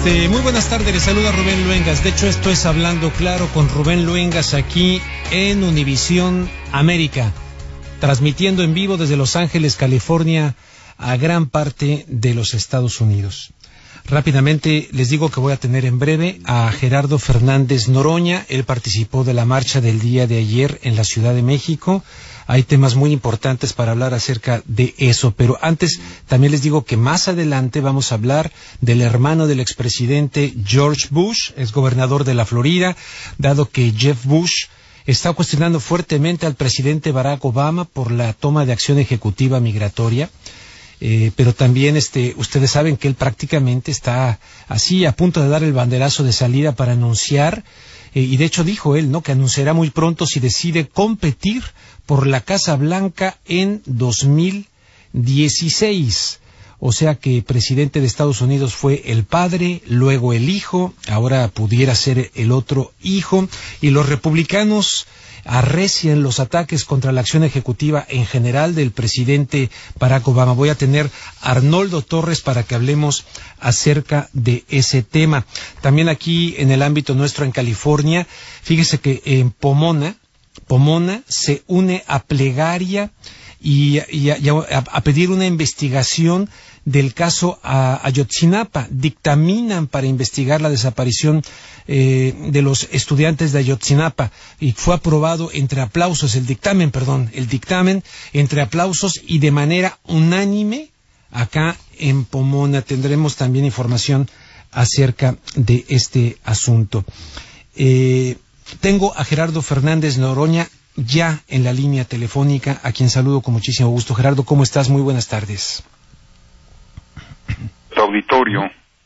Muy buenas tardes, les saluda Rubén Luengas. De hecho, esto es Hablando Claro con Rubén Luengas aquí en Univisión América, transmitiendo en vivo desde Los Ángeles, California, a gran parte de los Estados Unidos. Rápidamente les digo que voy a tener en breve a Gerardo Fernández Noroña. Él participó de la marcha del día de ayer en la Ciudad de México. Hay temas muy importantes para hablar acerca de eso, pero antes también les digo que más adelante vamos a hablar del hermano del expresidente George Bush, exgobernador de la Florida, dado que Jeff Bush está cuestionando fuertemente al presidente Barack Obama por la toma de acción ejecutiva migratoria. Pero también ustedes saben que él prácticamente está así a punto de dar el banderazo de salida para anunciar, y de hecho dijo él, ¿no?, que anunciará muy pronto si decide competir por la Casa Blanca en 2016. O sea que presidente de Estados Unidos fue el padre, luego el hijo, ahora pudiera ser el otro hijo, y los republicanos arrecian los ataques contra la acción ejecutiva en general del presidente Barack Obama. Voy a tener a Arnoldo Torres para que hablemos acerca de ese tema. También aquí en el ámbito nuestro en California, fíjese que en Pomona se une a plegaria y a pedir una investigación del caso Ayotzinapa. Dictaminan para investigar la desaparición de los estudiantes de Ayotzinapa, y fue aprobado entre aplausos el dictamen entre aplausos y de manera unánime acá en Pomona. Tendremos también información acerca de este asunto. Tengo a Gerardo Fernández Noroña ya en la línea telefónica, a quien saludo con muchísimo gusto. Gerardo, ¿cómo estás? Muy buenas tardes. Auditorio.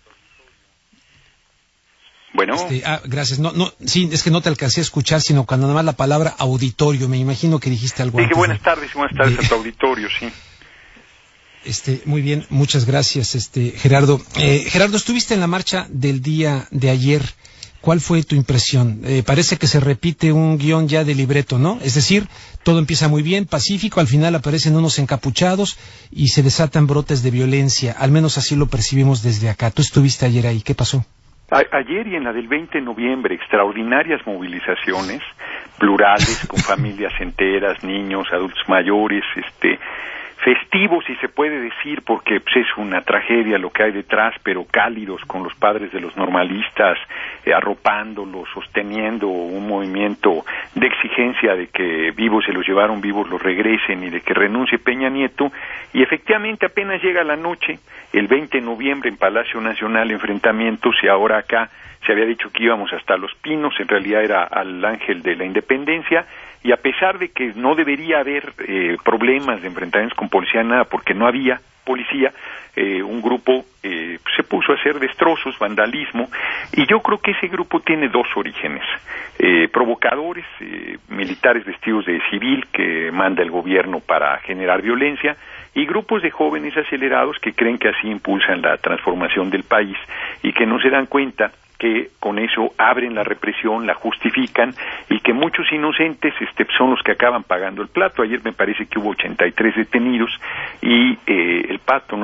Bueno. Gracias. Sí, es que no te alcancé a escuchar, sino cuando nada más la palabra auditorio, me imagino que dijiste algo. Dije buenas tardes a tu auditorio, sí. Muy bien, muchas gracias, Gerardo. Gerardo, estuviste en la marcha del día de ayer. ¿Cuál fue tu impresión? Parece que se repite un guión ya de libreto, ¿no? Es decir, todo empieza muy bien, pacífico, al final aparecen unos encapuchados y se desatan brotes de violencia. Al menos así lo percibimos desde acá. Tú estuviste ayer ahí, ¿qué pasó? Ayer y en la del 20 de noviembre, extraordinarias movilizaciones, plurales, con familias enteras, niños, adultos mayores, festivos, si se puede decir, porque pues, es una tragedia lo que hay detrás, pero cálidos con los padres de los normalistas, arropándolos, sosteniendo un movimiento de exigencia de que vivos se los llevaron, vivos los regresen, y de que renuncie Peña Nieto. Y efectivamente apenas llega la noche, el 20 de noviembre en Palacio Nacional, enfrentamientos, y ahora acá se había dicho que íbamos hasta Los Pinos, en realidad era al Ángel de la Independencia, y a pesar de que no debería haber problemas de enfrentamientos con policía, nada, porque no había policía, un grupo se puso a hacer destrozos, vandalismo, y yo creo que ese grupo tiene dos orígenes: provocadores, militares vestidos de civil que manda el gobierno para generar violencia, y grupos de jóvenes acelerados que creen que así impulsan la transformación del país y que no se dan cuenta que con eso abren la represión, la justifican, y que muchos inocentes son los que acaban pagando el plato. Ayer me parece que hubo 83 detenidos y el plato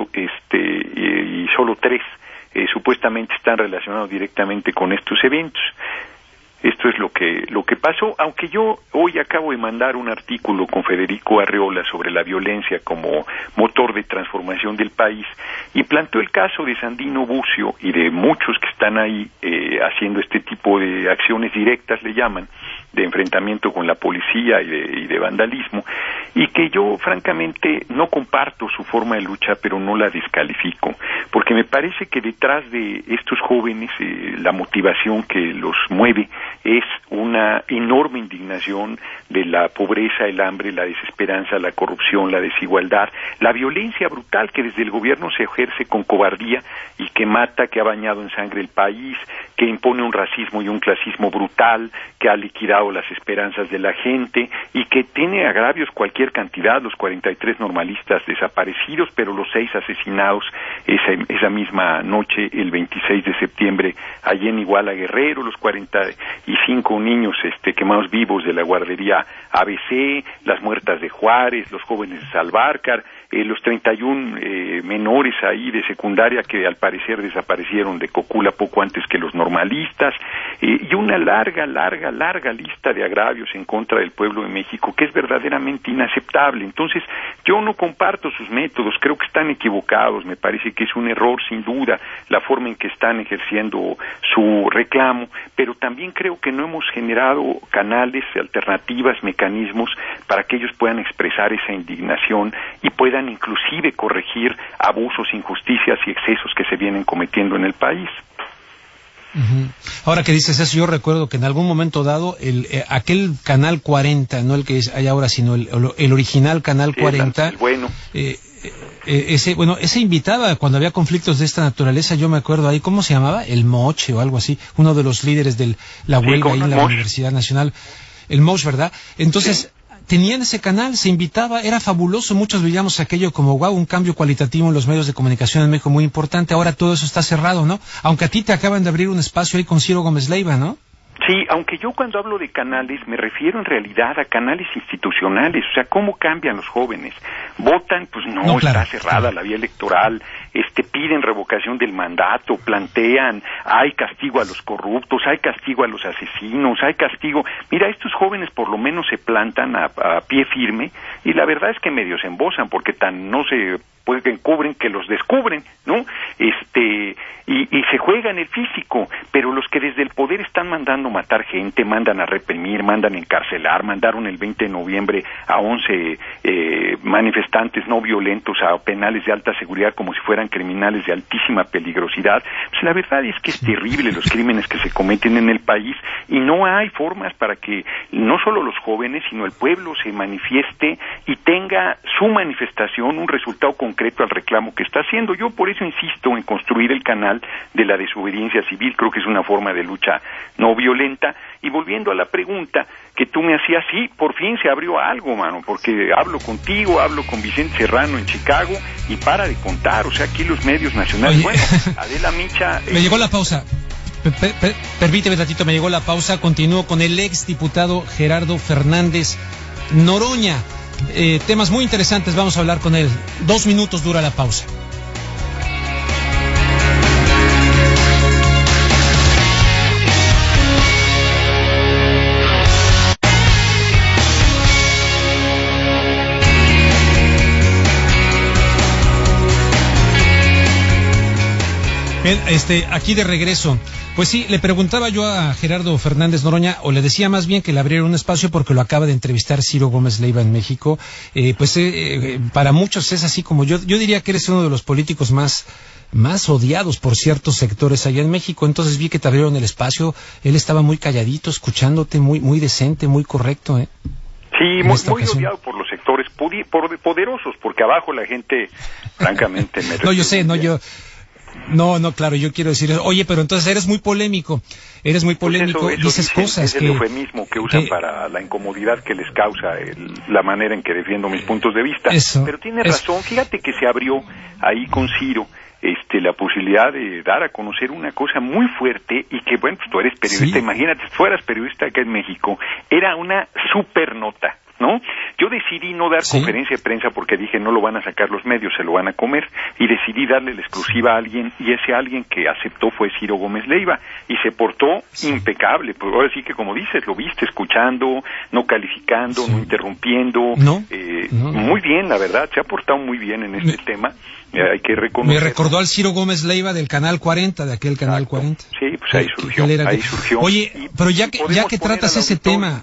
y solo 3 supuestamente están relacionados directamente con estos eventos. Esto es lo que pasó, aunque yo hoy acabo de mandar un artículo con Federico Arreola sobre la violencia como motor de transformación del país, y planteó el caso de Sandino Bucio y de muchos que están ahí haciendo este tipo de acciones directas, le llaman, de enfrentamiento con la policía y de vandalismo, y que yo francamente no comparto su forma de lucha, pero no la descalifico, porque me parece que detrás de estos jóvenes la motivación que los mueve es una enorme indignación de la pobreza, el hambre, la desesperanza, la corrupción, la desigualdad, la violencia brutal que desde el gobierno se ejerce con cobardía y que mata, que ha bañado en sangre el país, que impone un racismo y un clasismo brutal, que ha liquidado las esperanzas de la gente y que tiene agravios cualquier cualquier cantidad, los 43 normalistas desaparecidos, pero los 6 asesinados esa misma noche, el 26 de septiembre, allí en Iguala Guerrero, los 45 niños quemados vivos de la guardería ABC, las muertas de Juárez, los jóvenes de Salvarcar, los 31 menores ahí de secundaria que al parecer desaparecieron de Cocula poco antes que los normalistas, y una larga lista de agravios en contra del pueblo de México que es verdaderamente inaceptable. Entonces, yo no comparto sus métodos, creo que están equivocados, me parece que es un error sin duda la forma en que están ejerciendo su reclamo, pero también creo que no hemos generado canales, alternativas, mecanismos para que ellos puedan expresar esa indignación y puedan inclusive corregir abusos, injusticias y excesos que se vienen cometiendo en el país. Ahora que dices eso, yo recuerdo que en algún momento dado aquel Canal 40, no el que hay ahora, sino el original Canal 40, ese invitaba cuando había conflictos de esta naturaleza, yo me acuerdo ahí, ¿cómo se llamaba? El Moche o algo así, uno de los líderes de la huelga ahí en la Universidad Nacional, el Moche, ¿verdad? Entonces, tenían ese canal, se invitaba, era fabuloso, muchos veíamos aquello como un cambio cualitativo en los medios de comunicación en México muy importante. Ahora todo eso está cerrado, ¿no? Aunque a ti te acaban de abrir un espacio ahí con Ciro Gómez Leiva, ¿no? Sí, aunque yo cuando hablo de canales me refiero en realidad a canales institucionales, o sea, ¿cómo cambian los jóvenes? ¿Votan? Pues no, claro, está cerrada la vía electoral, piden revocación del mandato, plantean, hay castigo a los corruptos, hay castigo a los asesinos, hay castigo. Mira, estos jóvenes por lo menos se plantan a pie firme y la verdad es que medio se embosan porque tan no se encubren que los descubren, ¿no? Y se juega en el físico, pero los que desde el poder están mandando matar gente, mandan a reprimir, mandan a encarcelar, mandaron el 20 de noviembre a 11 manifestantes no violentos a penales de alta seguridad como si fueran criminales de altísima peligrosidad. Pues la verdad es que es terrible los crímenes que se cometen en el país y no hay formas para que no solo los jóvenes, sino el pueblo se manifieste y tenga su manifestación un resultado concreto al reclamo que está haciendo. Yo por eso insisto en construir el canal de la desobediencia civil, creo que es una forma de lucha no violenta. Y volviendo a la pregunta que tú me hacías, sí, por fin se abrió algo, mano, porque hablo contigo, hablo con Vicente Serrano en Chicago y para de contar, o sea, aquí los medios nacionales. Oye, bueno, Adela Micha... Me llegó la pausa. Permíteme ratito, me llegó la pausa. Continúo con el ex diputado Gerardo Fernández Noroña. Temas muy interesantes, vamos a hablar con él. 2 minutos dura la pausa. Bien, aquí de regreso. Pues sí, le preguntaba yo a Gerardo Fernández Noroña, o le decía más bien que le abriera un espacio porque lo acaba de entrevistar Ciro Gómez Leiva en México. Para muchos es así como yo diría que eres uno de los políticos más odiados por ciertos sectores allá en México. Entonces vi que te abrieron el espacio, él estaba muy calladito, escuchándote, muy decente, muy correcto, Sí, muy odiado por los sectores poderosos, porque abajo la gente, francamente... No, yo sé, No, claro, yo quiero decir, oye, pero entonces eres muy polémico, pues eso dices cosas es el eufemismo que usan para la incomodidad que les causa la manera en que defiendo mis puntos de vista. Pero tiene razón, fíjate que se abrió ahí con Ciro la posibilidad de dar a conocer una cosa muy fuerte y que, bueno, pues tú eres periodista, imagínate, si fueras periodista acá en México, era una super nota, ¿no? Yo decidí no dar conferencia de prensa porque dije no lo van a sacar los medios, se lo van a comer, y decidí darle la exclusiva a alguien, y ese alguien que aceptó fue Ciro Gómez Leiva, y se portó impecable, pues ahora sí que como dices, lo viste escuchando, no calificando, no interrumpiendo, muy bien, la verdad, se ha portado muy bien en este tema. Hay que reconocer. Me recordó al Ciro Gómez Leiva del Canal 40, de aquel Canal 40. Sí, pues ahí surgió. Oye, pero ya que tratas ese tema...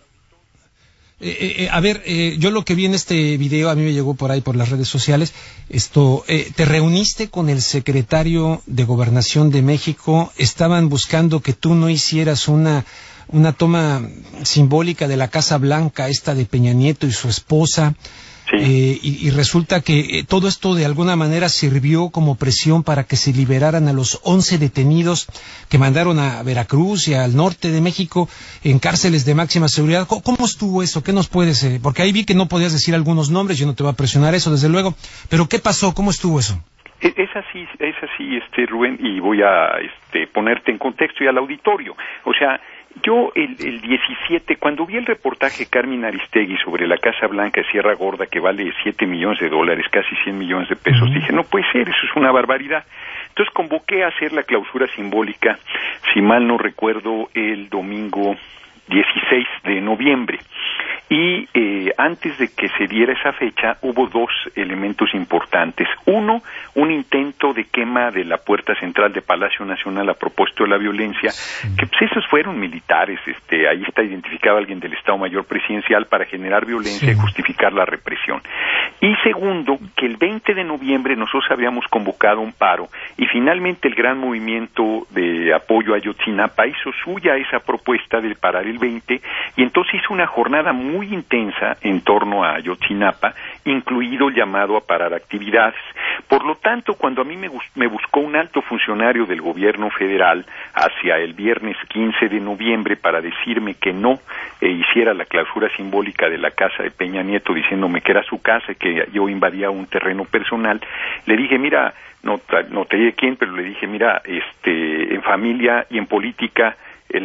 yo lo que vi en este video, a mí me llegó por ahí por las redes sociales, te reuniste con el secretario de Gobernación de México, estaban buscando que tú no hicieras una toma simbólica de la Casa Blanca, esta de Peña Nieto y su esposa. Sí. Y resulta que todo esto de alguna manera sirvió como presión para que se liberaran a los 11 detenidos que mandaron a Veracruz y al norte de México en cárceles de máxima seguridad. ¿Cómo estuvo eso? ¿Qué nos puedes...? Porque ahí vi que no podías decir algunos nombres, yo no te voy a presionar eso, desde luego, pero ¿qué pasó? ¿Cómo estuvo eso? Es así, Rubén, y voy a ponerte en contexto y al auditorio. O sea, yo el 17, cuando vi el reportaje Carmen Aristegui sobre la Casa Blanca de Sierra Gorda, que vale $7 millones, casi 100 millones de pesos, dije, no puede ser, eso es una barbaridad. Entonces convoqué a hacer la clausura simbólica, si mal no recuerdo, el domingo 16 de noviembre. Y antes de que se diera esa fecha hubo dos elementos importantes. Uno, un intento de quema de la puerta central de Palacio Nacional a propósito de la violencia, que pues esos fueron militares, ahí está identificado alguien del Estado Mayor Presidencial para generar violencia y justificar la represión. Y segundo, que el 20 de noviembre nosotros habíamos convocado un paro y finalmente el gran movimiento de apoyo a Ayotzinapa hizo suya esa propuesta de parar el 20 y entonces hizo una jornada muy intensa en torno a Ayotzinapa, incluido el llamado a parar actividades. Por lo tanto, cuando a mí me buscó un alto funcionario del gobierno federal hacia el viernes 15 de noviembre para decirme que no hiciera la clausura simbólica de la casa de Peña Nieto, diciéndome que era su casa y que yo invadía un terreno personal, le dije, mira, no te diré quién, pero le dije, mira, en familia y en política,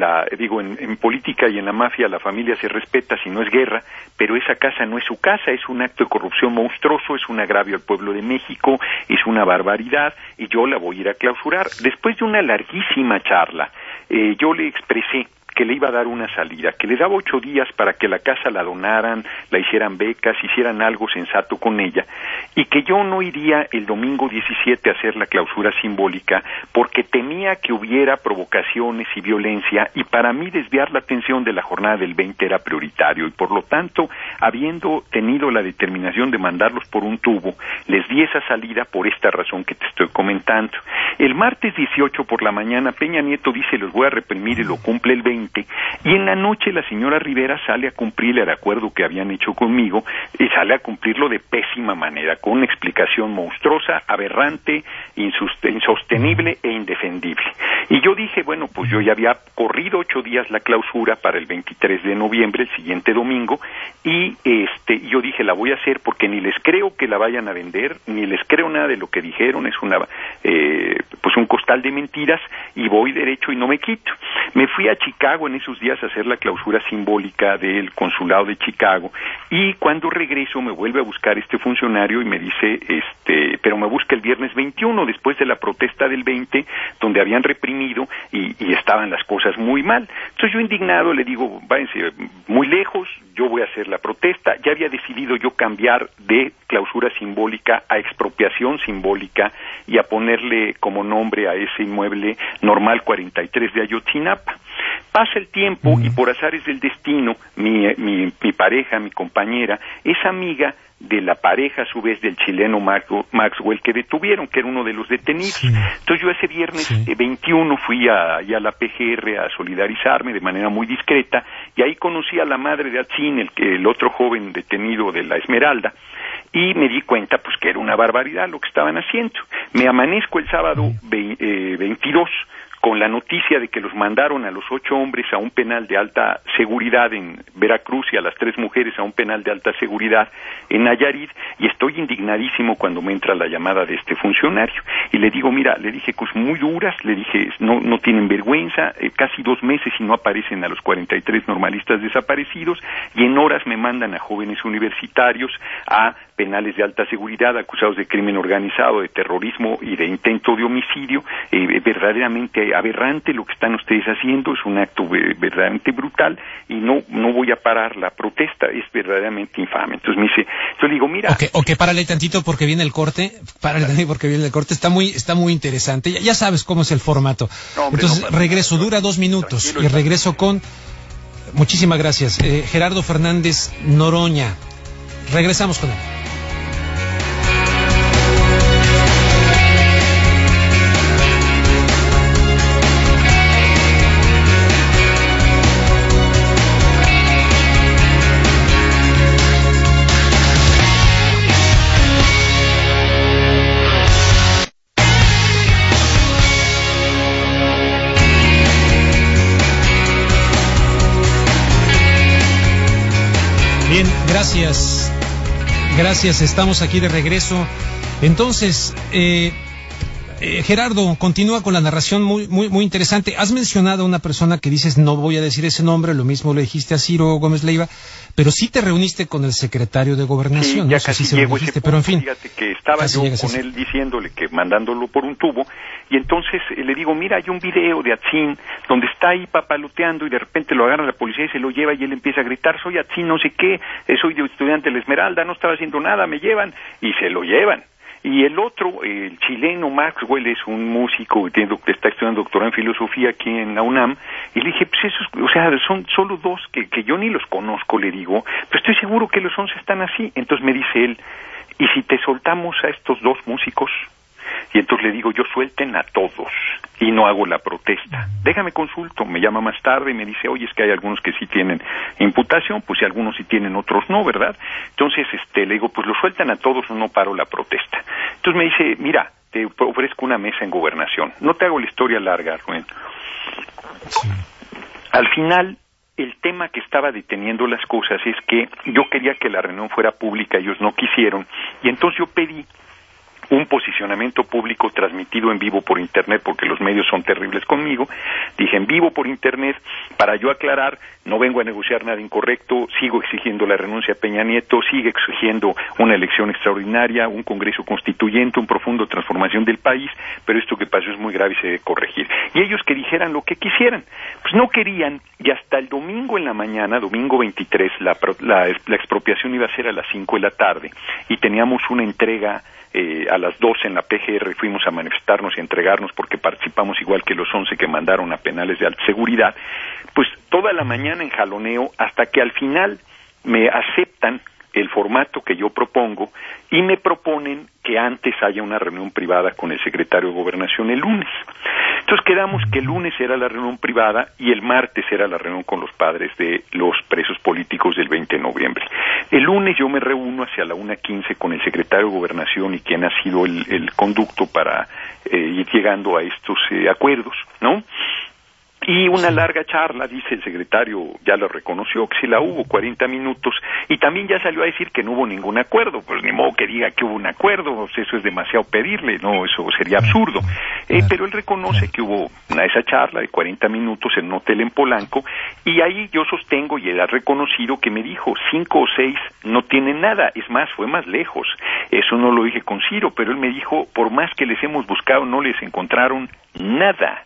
en política y en la mafia la familia se respeta si no es guerra, pero esa casa no es su casa, es un acto de corrupción monstruoso, es un agravio al pueblo de México, es una barbaridad y yo la voy a ir a clausurar. Después de una larguísima charla, yo le expresé que le iba a dar una salida, que le daba 8 días para que la casa la donaran, la hicieran becas, hicieran algo sensato con ella, y que yo no iría el domingo 17 a hacer la clausura simbólica porque temía que hubiera provocaciones y violencia, y para mí desviar la atención de la jornada del 20 era prioritario, y por lo tanto, habiendo tenido la determinación de mandarlos por un tubo, les di esa salida por esta razón que te estoy comentando. El martes 18 por la mañana, Peña Nieto dice, los voy a reprimir y lo cumple el 20, y en la noche la señora Rivera sale a cumplir el acuerdo que habían hecho conmigo y sale a cumplirlo de pésima manera, con una explicación monstruosa, aberrante, insostenible e indefendible. Y yo dije, bueno, pues yo ya había corrido 8 días la clausura para el 23 de noviembre, el siguiente domingo, y yo dije, la voy a hacer porque ni les creo que la vayan a vender, ni les creo nada de lo que dijeron, es pues un costal de mentiras, y voy derecho y no me quito. Me fui a Chicago en esos días a hacer la clausura simbólica del consulado de Chicago, y cuando regreso me vuelve a buscar este funcionario y me dice, pero me busca el viernes 21, después de la protesta del 20, donde habían reprimido y estaban las cosas muy mal. Entonces yo indignado le digo, váyanse muy lejos, yo voy a hacer la protesta. Ya había decidido yo cambiar de clausura simbólica a expropiación simbólica y a ponerle como nombre a ese inmueble Normal 43 de Ayotzinapa. Pasa el tiempo y por azares del destino, mi pareja, mi compañera, es amiga de la pareja a su vez del chileno Maxwell que detuvieron, que era uno de los detenidos. Sí. Entonces yo ese viernes 21 fui a la PGR a solidarizarme de manera muy discreta, y ahí conocí a la madre de Atzin, el otro joven detenido de la Esmeralda, y me di cuenta pues que era una barbaridad lo que estaban haciendo. Me amanezco el sábado 22 con la noticia de que los mandaron a los 8 hombres a un penal de alta seguridad en Veracruz y a las 3 mujeres a un penal de alta seguridad en Nayarit, y estoy indignadísimo cuando me entra la llamada de este funcionario. Y le digo, mira, le dije cosas muy duras, le dije, no tienen vergüenza, casi 2 meses y no aparecen a los 43 normalistas desaparecidos, y en horas me mandan a jóvenes universitarios a penales de alta seguridad acusados de crimen organizado, de terrorismo y de intento de homicidio. Verdaderamente aberrante lo que están ustedes haciendo, es un acto verdaderamente brutal, y no voy a parar la protesta, es verdaderamente infame. Entonces me dice, yo le digo, mira... Ok, párale tantito porque viene el corte, está muy interesante, ya sabes cómo es el formato. No, hombre, entonces regreso, dura 2 minutos, y regreso con... Muchísimas gracias. Gerardo Fernández Noroña. Regresamos con él. Bien, gracias. Gracias, estamos aquí de regreso. Entonces, Gerardo, continúa con la narración muy interesante. Has mencionado a una persona que dices, no voy a decir ese nombre, lo mismo le dijiste a Ciro Gómez Leiva, pero sí te reuniste con el secretario de Gobernación. Sí, ya no sé casi si llego dijiste, ese punto, pero en fin. fíjate que estaba yo con él diciéndole que mandándolo por un tubo, y entonces le digo, mira, hay un video de Atzin donde está ahí papaloteando y de repente lo agarra la policía y se lo lleva y él empieza a gritar, soy Atzin no sé qué, soy de estudiante de la Esmeralda, no estaba haciendo nada, me llevan, y se lo llevan. Y el otro, el chileno Maxwell, es un músico que está estudiando doctorado en filosofía aquí en la UNAM, y le dije, pues esos, o sea, son solo dos que yo ni los conozco, le digo, pero estoy seguro que los 11 están así. Entonces me dice él, ¿y si te soltamos a estos dos músicos? Y entonces le digo, yo suelten a todos y no hago la protesta. Déjame consulto, me llama más tarde y me dice, oye, es que hay algunos que sí tienen imputación, pues si algunos sí tienen, otros no, ¿verdad? Entonces le digo, pues lo sueltan a todos o no paro la protesta. Entonces me dice, mira, te ofrezco una mesa en Gobernación. No te hago la historia larga, Rubén. Sí. Al final, el tema que estaba deteniendo las cosas es que yo quería que la reunión fuera pública, ellos no quisieron, y entonces yo pedí un posicionamiento público transmitido en vivo por Internet, porque los medios son terribles conmigo. Dije en vivo por Internet, para yo aclarar, no vengo a negociar nada incorrecto, sigo exigiendo la renuncia a Peña Nieto, sigo exigiendo una elección extraordinaria, un Congreso Constituyente, un profundo transformación del país, pero esto que pasó es muy grave y se debe corregir. Y ellos que dijeran lo que quisieran, pues no querían, y hasta el domingo en la mañana, domingo 23, la expropiación iba a ser a las 5 de la tarde, y teníamos una entrega a las 12 en la PGR, fuimos a manifestarnos y entregarnos porque participamos igual que los 11 que mandaron a penales de alta seguridad, pues toda la mañana en jaloneo hasta que al final me aceptan el formato que yo propongo y me proponen que antes haya una reunión privada con el secretario de Gobernación el lunes. Entonces quedamos que el lunes era la reunión privada y el martes era la reunión con los padres de los presos políticos del 20 de noviembre. El lunes yo me reúno hacia la 1:15 con el secretario de Gobernación y quien ha sido el conducto para ir llegando a estos acuerdos, ¿no? Y una larga charla, dice el secretario, ya lo reconoció, que sí la hubo, 40 minutos, y también ya salió a decir que no hubo ningún acuerdo, pues ni modo que diga que hubo un acuerdo, o sea, eso es demasiado pedirle, no, eso sería absurdo, pero él reconoce que hubo esa charla de 40 minutos en un hotel en Polanco, y ahí yo sostengo, y él ha reconocido que me dijo, 5 o 6 no tienen nada, es más, fue más lejos, eso no lo dije con Ciro, pero él me dijo, por más que les hemos buscado, no les encontraron nada.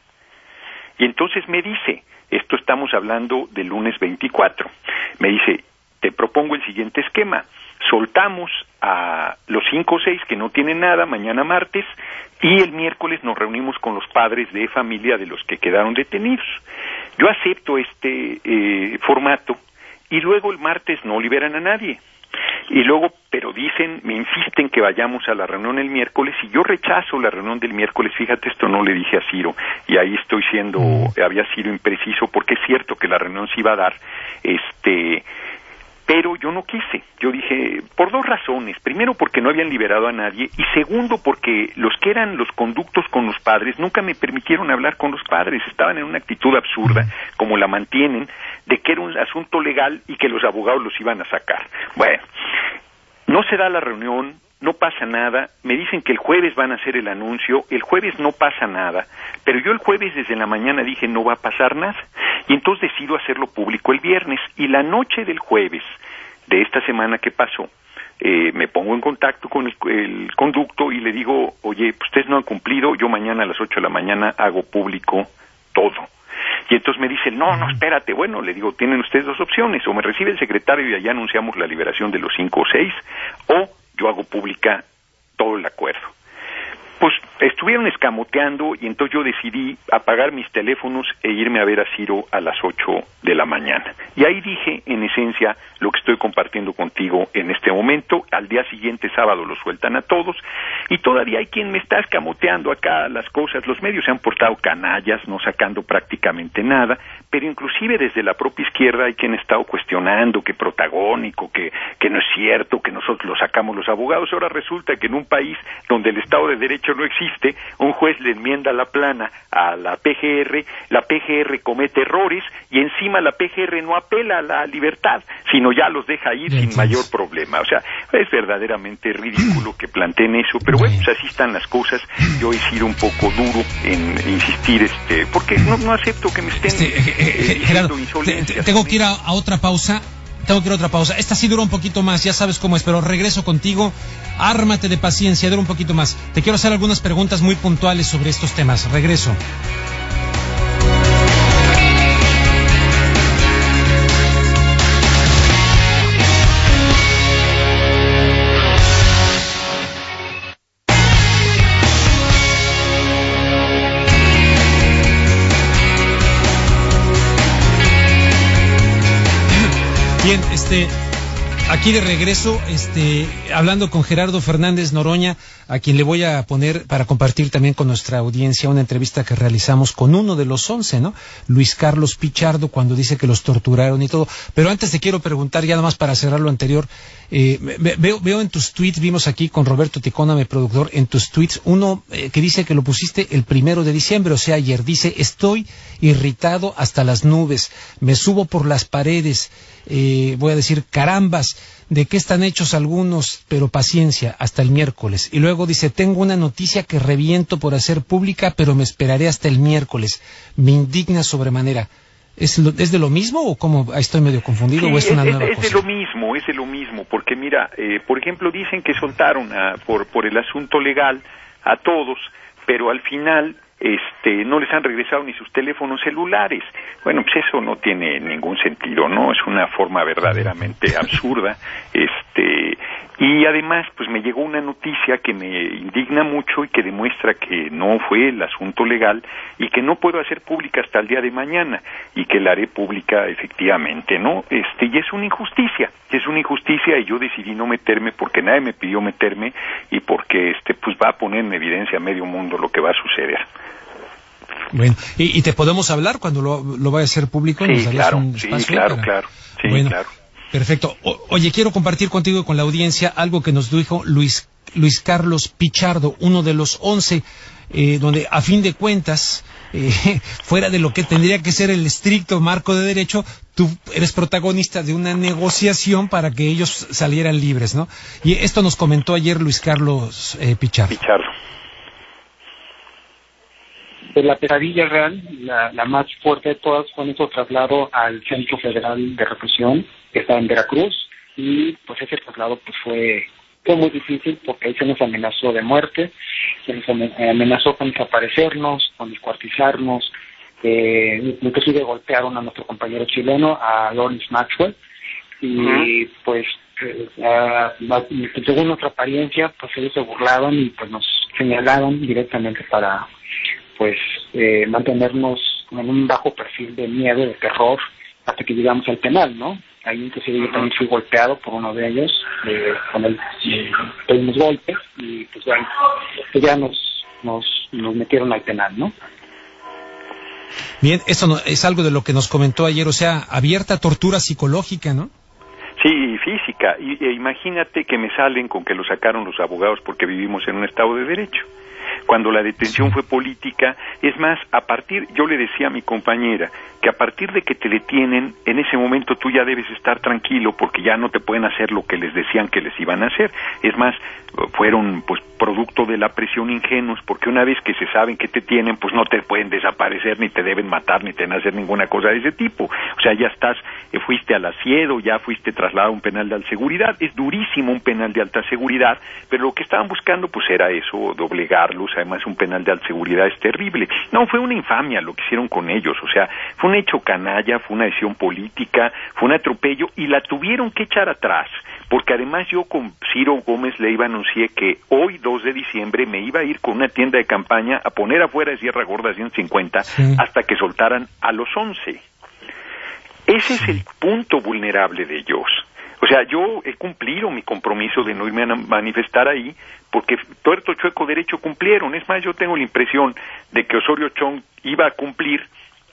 Y entonces me dice, esto estamos hablando del lunes 24, me dice, te propongo el siguiente esquema, soltamos a los 5 o 6 que no tienen nada mañana martes y el miércoles nos reunimos con los padres de familia de los que quedaron detenidos. Yo acepto este formato y luego el martes no liberan a nadie. Y luego, pero dicen, me insisten que vayamos a la reunión el miércoles y yo rechazo la reunión del miércoles, fíjate, esto no le dije a Ciro y ahí había sido impreciso porque es cierto que la reunión se iba a dar, pero yo no quise, yo dije, por 2 razones, primero porque no habían liberado a nadie y segundo porque los que eran los conductos con los padres nunca me permitieron hablar con los padres, estaban en una actitud absurda, como la mantienen, de que era un asunto legal y que los abogados los iban a sacar. Bueno, no se da la reunión, no pasa nada, me dicen que el jueves van a hacer el anuncio, el jueves no pasa nada, pero yo el jueves desde la mañana dije no va a pasar nada, y entonces decido hacerlo público el viernes, y la noche del jueves de esta semana que pasó, me pongo en contacto con el conducto y le digo, oye, pues ustedes no han cumplido, yo mañana a las 8 de la mañana hago público todo. Y entonces me dicen, no, espérate, bueno, le digo, tienen ustedes 2 opciones, o me recibe el secretario y allá anunciamos la liberación de los 5 o 6, o yo hago pública todo el acuerdo. Pues estuvieron escamoteando y entonces yo decidí apagar mis teléfonos e irme a ver a Ciro a las 8 de la mañana. Y ahí dije, en esencia, lo que estoy compartiendo contigo en este momento. Al día siguiente, sábado, lo sueltan a todos. Y todavía hay quien me está escamoteando acá las cosas. Los medios se han portado canallas, no sacando prácticamente nada. Pero inclusive desde la propia izquierda hay quien ha estado cuestionando que protagónico, que no es cierto, que nosotros lo sacamos los abogados. Ahora resulta que en un país donde el Estado de Derecho derecho no existe, un juez le enmienda la plana a la PGR comete errores y encima la PGR no apela a la libertad, sino ya los deja ir sin mayor problema. O sea, es verdaderamente ridículo que planteen eso, pero bueno, pues así están las cosas. Yo he sido un poco duro en insistir, porque no acepto que me estén Gerardo, tengo que ir a otra pausa. Esta sí dura un poquito más, ya sabes cómo es, pero regreso contigo. Ármate de paciencia, dura un poquito más. Te quiero hacer algunas preguntas muy puntuales sobre estos temas. Regreso. Bien, aquí de regreso, hablando con Gerardo Fernández Noroña, a quien le voy a poner para compartir también con nuestra audiencia una entrevista que realizamos con uno de los 11, ¿no? Luis Carlos Pichardo, cuando dice que los torturaron y todo. Pero antes te quiero preguntar, ya nada más para cerrar lo anterior, veo en tus tweets, vimos aquí con Roberto Ticona, mi productor, en tus tweets, uno que dice que lo pusiste el 1 de diciembre, o sea, ayer, dice: estoy irritado hasta las nubes, me subo por las paredes, voy a decir, carambas, ¿de qué están hechos algunos? Pero paciencia, hasta el miércoles. Y luego dice: tengo una noticia que reviento por hacer pública, pero me esperaré hasta el miércoles. Me indigna sobremanera. ¿Es de lo mismo o cómo? Estoy medio confundido. Sí, ¿o es una nueva cosa? Es de lo mismo, porque mira, por ejemplo, dicen que soltaron por el asunto legal a todos, pero al final no les han regresado ni sus teléfonos celulares. Bueno, pues eso no tiene ningún sentido, ¿no? Es una forma verdaderamente absurda. Y además, pues me llegó una noticia que me indigna mucho y que demuestra que no fue el asunto legal y que no puedo hacer pública hasta el día de mañana y que la haré pública efectivamente, ¿no? Y es una injusticia y yo decidí no meterme porque nadie me pidió meterme y porque pues va a poner en evidencia a medio mundo lo que va a suceder. Bueno, ¿y te podemos hablar cuando lo vaya a hacer público? Sí, claro, claro. Sí, bueno, claro. Perfecto. Oye, quiero compartir contigo y con la audiencia algo que nos dijo Luis Carlos Pichardo, uno de los 11, donde a fin de cuentas, fuera de lo que tendría que ser el estricto marco de derecho, tú eres protagonista de una negociación para que ellos salieran libres, ¿no? Y esto nos comentó ayer Luis Carlos Pichardo. Pues la pesadilla real, la más fuerte de todas, fue nuestro traslado al Centro Federal de Represión, que está en Veracruz, y pues ese traslado pues fue muy difícil porque ahí se nos amenazó de muerte, se nos amenazó con desaparecernos, con descuartizarnos, inclusive golpearon a nuestro compañero chileno, a Lawrence Maxwell, y pues según nuestra apariencia, pues ellos se burlaban y pues nos señalaron directamente para pues mantenernos en un bajo perfil de miedo, de terror, hasta que llegamos al penal, ¿no? Ahí inclusive yo también fui golpeado por uno de ellos, con unos golpes, y pues ya nos metieron al penal, ¿no? Bien, eso no, es algo de lo que nos comentó ayer, o sea, abierta tortura psicológica, ¿no? Sí, física, e imagínate que me salen con que lo sacaron los abogados porque vivimos en un estado de derecho. Cuando la detención fue política, es más, yo le decía a mi compañera que a partir de que te detienen, en ese momento tú ya debes estar tranquilo porque ya no te pueden hacer lo que les decían que les iban a hacer. Es más, fueron pues producto de la presión ingenuos, porque una vez que se saben que te tienen, pues no te pueden desaparecer, ni te deben matar, ni te deben hacer ninguna cosa de ese tipo. O sea, ya fuiste al asiedo, ya fuiste trasladado a un penal de alta seguridad. Es durísimo un penal de alta seguridad, pero lo que estaban buscando pues era eso, doblegarlos. Además, un penal de alta seguridad es terrible. No, fue una infamia lo que hicieron con ellos. O sea, fue un hecho canalla, fue una decisión política, fue un atropello y la tuvieron que echar atrás. Porque además yo con Ciro Gómez Leiva anuncié que hoy, 2 de diciembre, me iba a ir con una tienda de campaña a poner afuera de Sierra Gorda 150 hasta que soltaran a los 11. Ese es el punto vulnerable de ellos. O sea, yo he cumplido mi compromiso de no irme a manifestar ahí porque tuerto, chueco, derecho cumplieron. Es más, yo tengo la impresión de que Osorio Chong iba a cumplir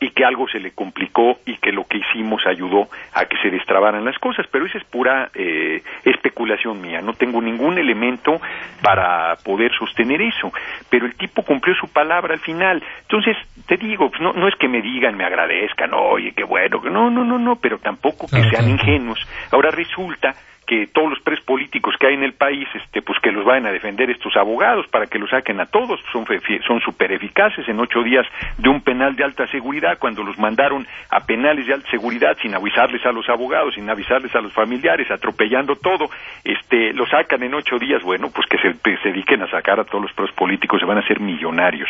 y que algo se le complicó y que lo que hicimos ayudó a que se destrabaran las cosas, pero esa es pura especulación mía, no tengo ningún elemento para poder sostener eso, pero el tipo cumplió su palabra al final. Entonces, te digo, pues no es que me digan, me agradezcan, oye, qué bueno, no, pero tampoco que sean ingenuos. Ahora resulta que todos los presos políticos que hay en el país, pues que los vayan a defender estos abogados para que los saquen a todos, son súper eficaces en 8 días de un penal de alta seguridad, cuando los mandaron a penales de alta seguridad sin avisarles a los abogados, sin avisarles a los familiares, atropellando todo, los sacan en 8 días, bueno, pues que se dediquen a sacar a todos los presos políticos, se van a hacer millonarios.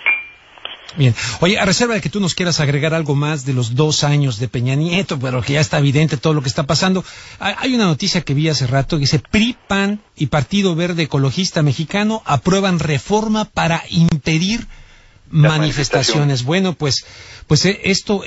Bien. Oye, a reserva de que tú nos quieras agregar algo más de los 2 años de Peña Nieto, pero que ya está evidente todo lo que está pasando, hay una noticia que vi hace rato que dice: PRI, PAN y Partido Verde Ecologista Mexicano aprueban reforma para impedir manifestaciones. Bueno, pues esto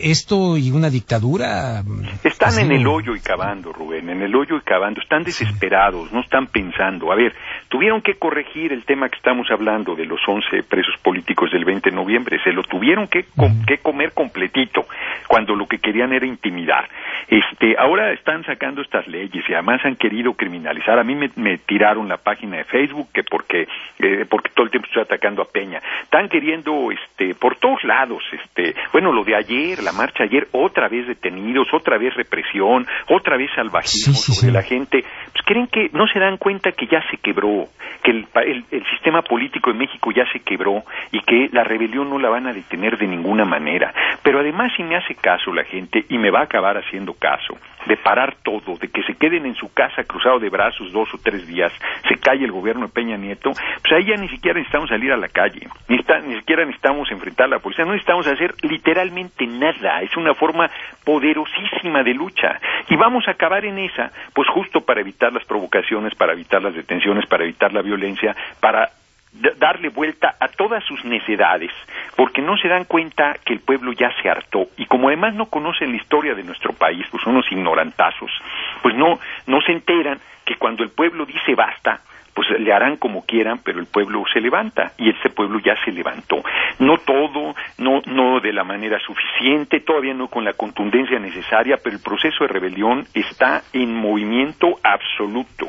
y una dictadura están en el hoyo y cavando, Rubén, en el hoyo y cavando, están desesperados, no están pensando. A ver, tuvieron que corregir el tema que estamos hablando de los 11 presos políticos del 20 de noviembre, se lo tuvieron que comer completito, cuando lo que querían era intimidar. Ahora están sacando estas leyes y además han querido criminalizar. A mí me tiraron la página de Facebook que porque todo el tiempo estoy atacando a Peña. Están queriendo por todos lados, bueno, lo de ayer, la marcha ayer, otra vez detenidos, otra vez represión, otra vez salvajismo sobre la gente. Pues creen que no se dan cuenta que ya se quebró, que el sistema político de México ya se quebró y que la rebelión no la van a detener de ninguna manera. Pero además, si me hace caso la gente, y me va a acabar haciendo caso, de parar todo, de que se queden en su casa cruzado de brazos 2 o 3 días, se calle el gobierno de Peña Nieto, pues ahí ya ni siquiera necesitamos salir a la calle, ni siquiera necesitamos enfrentar a la policía, no necesitamos hacer literalmente nada. Es una forma poderosísima de lucha y vamos a acabar en esa, pues justo para evitar las provocaciones, para evitar las detenciones, para evitar la violencia, para darle vuelta a todas sus necedades, porque no se dan cuenta que el pueblo ya se hartó, y como además no conocen la historia de nuestro país, pues unos ignorantazos, pues no se enteran que cuando el pueblo dice basta, pues le harán como quieran, pero el pueblo se levanta, y ese pueblo ya se levantó. No todo, no de la manera suficiente, todavía no con la contundencia necesaria, pero el proceso de rebelión está en movimiento absoluto.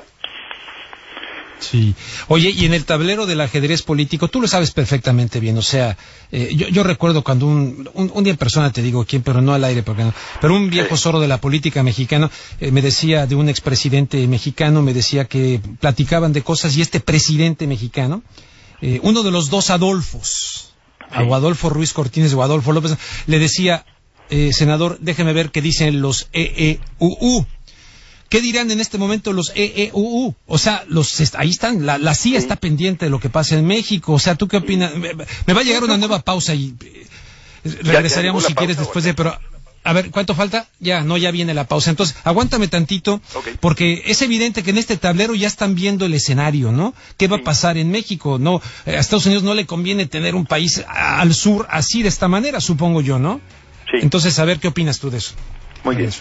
Sí. Oye, y en el tablero del ajedrez político, tú lo sabes perfectamente bien, o sea, yo recuerdo cuando un día en persona, te digo quién, pero no al aire, porque no, pero un viejo zorro de la política mexicana me decía, de un expresidente mexicano, me decía que platicaban de cosas, y este presidente mexicano, uno de los 2 Adolfos, o Adolfo Ruiz Cortines o Adolfo López, le decía, senador, déjeme ver qué dicen los EEUU. ¿Qué dirán en este momento los EEUU? O sea, ahí están, la CIA está pendiente de lo que pasa en México. O sea, ¿tú qué opinas? Me va a llegar una nueva pausa y regresaríamos si quieres después de... Pero, a ver, ¿cuánto falta? Ya viene la pausa. Entonces, aguántame tantito, porque es evidente que en este tablero ya están viendo el escenario, ¿no? ¿Qué va a pasar en México? No, a Estados Unidos no le conviene tener un país al sur así, de esta manera, supongo yo, ¿no? Sí. Entonces, a ver, ¿qué opinas tú de eso? Muy bien.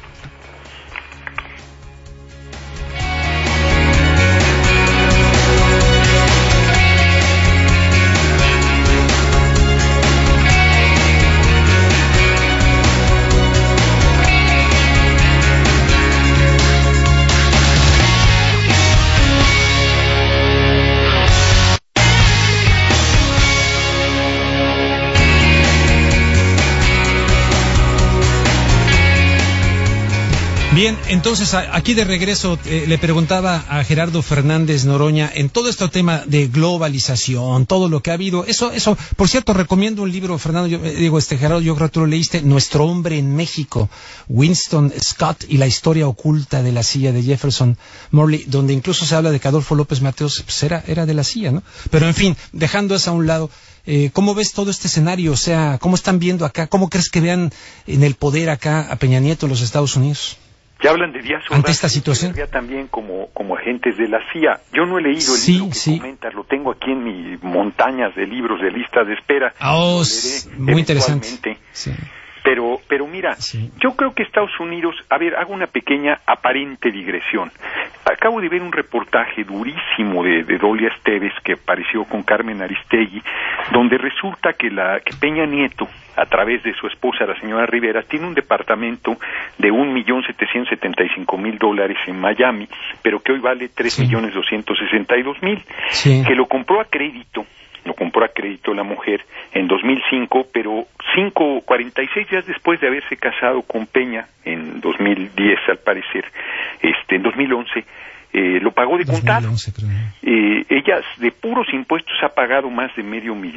Bien, entonces aquí de regreso le preguntaba a Gerardo Fernández Noroña en todo este tema de globalización, todo lo que ha habido. Eso, por cierto, recomiendo un libro, Fernando, Gerardo, yo creo que tú lo leíste, Nuestro hombre en México, Winston Scott y la historia oculta de la CIA, de Jefferson Morley, donde incluso se habla de que Adolfo López Mateos pues era de la CIA, ¿no? Pero en fin, dejando eso a un lado, ¿cómo ves todo este escenario? O sea, ¿cómo están viendo acá? ¿Cómo crees que vean en el poder acá a Peña Nieto en los Estados Unidos? Que hablan de Díaz Ordaz, ante esta situación también como agentes de la CIA. Yo no he leído el libro que comentas, lo tengo aquí en mis montañas de libros de listas de espera. Muy interesante. Sí. Pero mira, yo creo que Estados Unidos, hago una pequeña aparente digresión. Acabo de ver un reportaje durísimo de Dolia Esteves que apareció con Carmen Aristegui, donde resulta que Peña Nieto a través de su esposa, la señora Rivera, tiene un departamento de $1,775,000 en Miami, pero que hoy vale $3,262,000, que lo compró a crédito la mujer en 2005, pero 46 días después de haberse casado con Peña en 2010, al parecer, en 2011, lo pagó de contado. Ella de puros impuestos ha pagado más de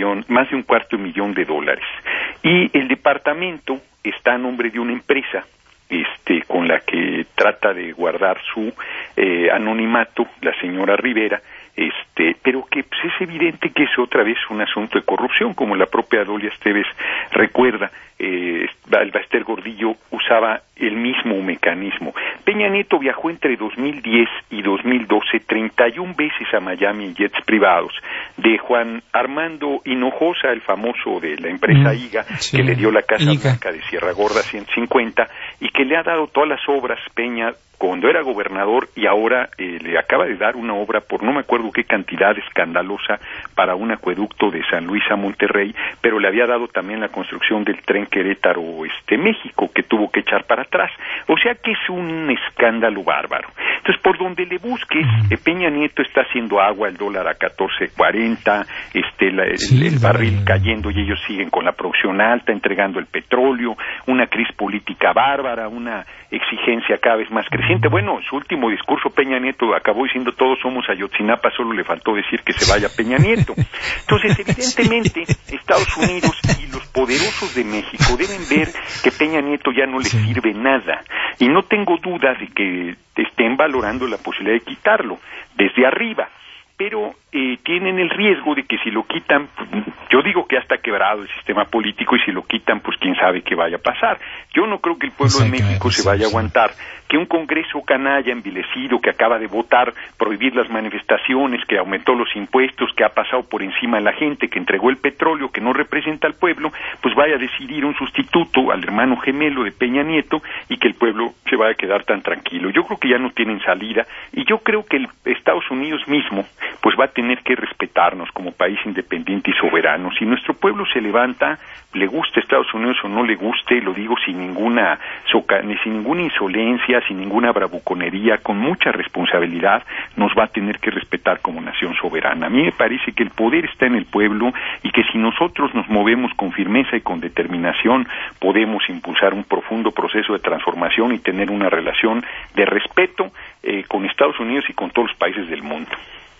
$250,000, y el departamento está a nombre de una empresa con la que trata de guardar su anonimato la señora Rivera, pero que pues, es evidente que es otra vez un asunto de corrupción, como la propia Dolia Esteves recuerda. Baester Gordillo usaba el mismo mecanismo. Peña Nieto viajó entre 2010 y 2012 31 veces a Miami en jets privados, de Juan Armando Hinojosa, el famoso de la empresa IGA, que le dio la Casa Blanca de Sierra Gorda 150, y que le ha dado todas las obras Peña cuando era gobernador, y ahora le acaba de dar una obra por no me acuerdo qué cantidad escandalosa para un acueducto de San Luis a Monterrey, pero le había dado también la construcción del tren Querétaro México, que tuvo que echar para atrás. O sea que es un escándalo bárbaro. Entonces, por donde le busques, Peña Nieto está haciendo agua, el dólar a 14.40, el barril cayendo, y ellos siguen con la producción alta, entregando el petróleo, una crisis política bárbara, una exigencia cada vez más creciente. Bueno, su último discurso, Peña Nieto acabó diciendo todos somos Ayotzinapa, solo le faltó decir que se vaya Peña Nieto. Entonces, evidentemente, Estados Unidos y los poderosos de México deben ver que Peña Nieto ya no les sirve nada, y no tengo duda de que estén valorando la posibilidad de quitarlo desde arriba, pero tienen el riesgo de que si lo quitan, pues, yo digo que ya está quebrado el sistema político, y si lo quitan, pues quién sabe qué vaya a pasar. Yo no creo que el pueblo de México se vaya a aguantar que un Congreso canalla, envilecido, que acaba de votar prohibir las manifestaciones, que aumentó los impuestos, que ha pasado por encima de la gente, que entregó el petróleo, que no representa al pueblo, pues vaya a decidir un sustituto al hermano gemelo de Peña Nieto, y que el pueblo se vaya a quedar tan tranquilo. Yo creo que ya no tienen salida, y yo creo que Estados Unidos mismo pues va a tener que respetarnos como país independiente y soberano. Si nuestro pueblo se levanta, le guste Estados Unidos o no le guste, lo digo sin ninguna insolencia, sin ninguna bravuconería, con mucha responsabilidad, nos va a tener que respetar como nación soberana. A mí me parece que el poder está en el pueblo, y que si nosotros nos movemos con firmeza y con determinación, podemos impulsar un profundo proceso de transformación y tener una relación de respeto con Estados Unidos y con todos los países del mundo.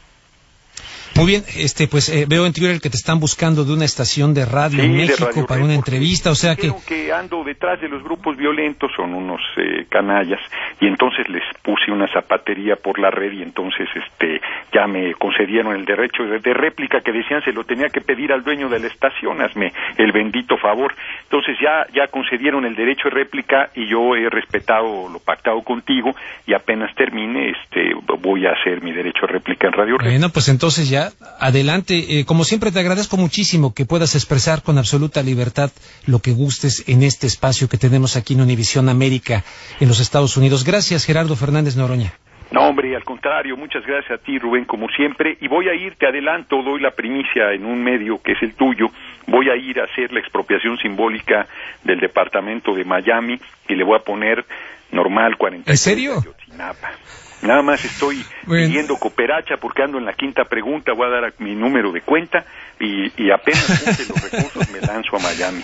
Muy bien, veo en Twitter que te están buscando de una estación de radio en México para una entrevista, o sea que... Creo que ando detrás de los grupos violentos, son unos canallas, y entonces les puse una zapatería por la red, y entonces ya me concedieron el derecho de réplica, que decían se lo tenía que pedir al dueño de la estación, hazme el bendito favor. Entonces ya concedieron el derecho de réplica, y yo he respetado lo pactado contigo, y apenas termine, voy a hacer mi derecho de réplica en Radio Red. Bueno, pues entonces ya adelante. Como siempre, te agradezco muchísimo que puedas expresar con absoluta libertad lo que gustes en este espacio que tenemos aquí en Univisión América en los Estados Unidos. Gracias, Gerardo Fernández Noroña. No, hombre, al contrario, muchas gracias a ti, Rubén, como siempre, y voy a ir, te adelanto, doy la primicia en un medio que es el tuyo, voy a ir a hacer la expropiación simbólica del departamento de Miami, y le voy a poner normal 40. ¿En serio? Nada más estoy pidiendo cooperacha porque ando en la quinta pregunta, voy a dar mi número de cuenta, y apenas junte los recursos me lanzo a Miami.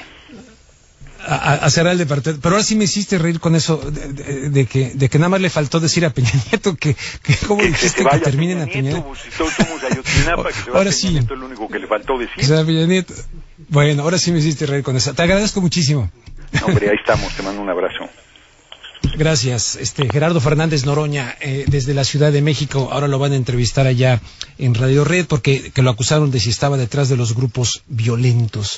A cerrar el departamento. Pero ahora sí me hiciste reír con eso de que nada más le faltó decir a Peña Nieto que ¿cómo dijiste que terminen a Peña Nieto? Si todos somos Ayotzinapa, que se va a Peña Nieto, es lo único que le faltó decir. O sea, Peña Nieto. Bueno, ahora sí me hiciste reír con eso. Te agradezco muchísimo. Hombre, ahí estamos, te mando un abrazo. Gracias, Gerardo Fernández Noroña, desde la Ciudad de México. Ahora lo van a entrevistar allá en Radio Red porque lo acusaron de si estaba detrás de los grupos violentos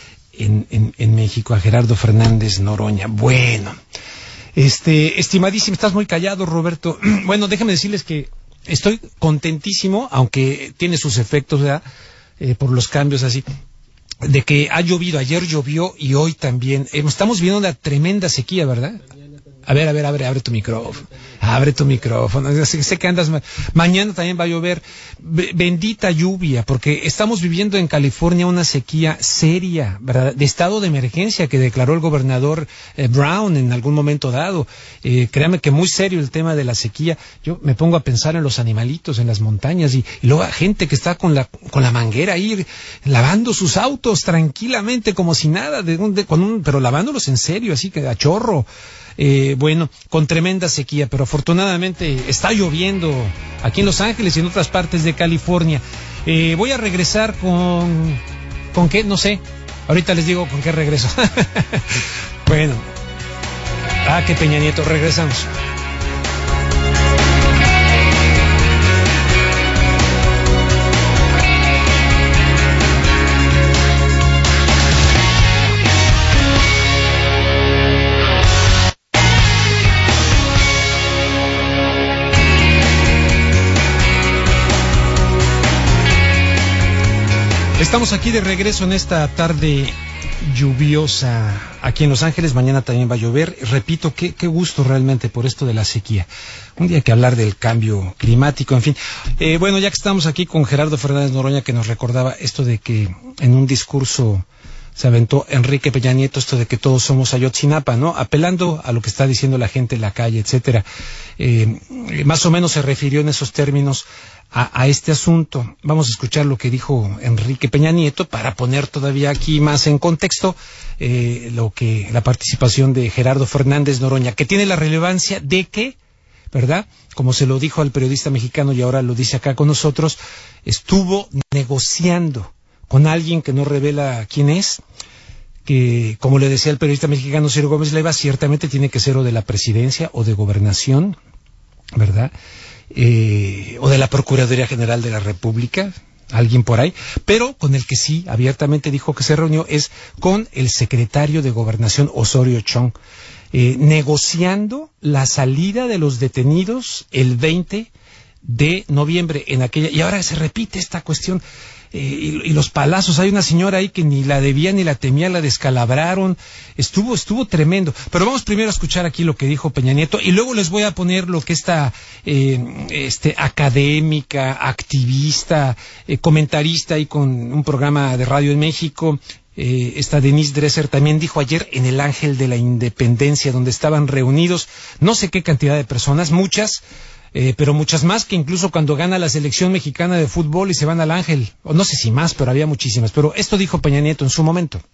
en México, a Gerardo Fernández Noroña. Bueno, estimadísimo, estás muy callado, Roberto. Bueno, déjame decirles que estoy contentísimo, aunque tiene sus efectos, ¿verdad? Por los cambios así, de que ha llovido, ayer llovió y hoy también. Estamos viendo una tremenda sequía, ¿verdad? A ver, abre tu micrófono. Abre tu micrófono. Sé que andas... Mañana también va a llover. Bendita lluvia, porque estamos viviendo en California una sequía seria, ¿verdad? De estado de emergencia que declaró el gobernador Brown en algún momento dado. Créame que muy serio el tema de la sequía. Yo me pongo a pensar en los animalitos en las montañas y luego hay gente que está con la manguera ahí lavando sus autos tranquilamente como si nada, pero lavándolos en serio, así que a chorro. Bueno, con tremenda sequía, pero afortunadamente está lloviendo aquí en Los Ángeles y en otras partes de California. Voy a regresar ¿con qué? No sé. Ahorita les digo con qué regreso. Bueno. Que Peña Nieto, regresamos. Estamos aquí de regreso en esta tarde lluviosa aquí en Los Ángeles. Mañana también va a llover. Repito, qué gusto realmente por esto de la sequía. Un día hay que hablar del cambio climático, en fin. Bueno, ya que estamos aquí con Gerardo Fernández Noroña, que nos recordaba esto de que en un discurso se aventó Enrique Peña Nieto, esto de que todos somos Ayotzinapa, ¿no? Apelando a lo que está diciendo la gente en la calle, etcétera. Más o menos se refirió en esos términos a este asunto. Vamos a escuchar lo que dijo Enrique Peña Nieto para poner todavía aquí más en contexto la participación de Gerardo Fernández Noroña, que tiene la relevancia de que, ¿verdad? Como se lo dijo al periodista mexicano y ahora lo dice acá con nosotros, estuvo negociando con alguien que no revela quién es, que, como le decía el periodista mexicano Ciro Gómez Leiva, ciertamente tiene que ser o de la presidencia o de gobernación, ¿verdad? O de la Procuraduría General de la República, alguien por ahí, pero con el que sí abiertamente dijo que se reunió es con el secretario de Gobernación, Osorio Chong, negociando la salida de los detenidos el 20 de noviembre en aquella, y ahora se repite esta cuestión. Y los palazos, hay una señora ahí que ni la debía ni la temía, la descalabraron, estuvo tremendo. Pero vamos primero a escuchar aquí lo que dijo Peña Nieto y luego les voy a poner lo que esta académica, activista, comentarista ahí con un programa de radio en México, esta Denise Dresser también dijo ayer en el Ángel de la Independencia, donde estaban reunidos no sé qué cantidad de personas, muchas, pero muchas más que incluso cuando gana la selección mexicana de fútbol y se van al Ángel, o no sé si más, pero había muchísimas. Pero esto dijo Peña Nieto en su momento.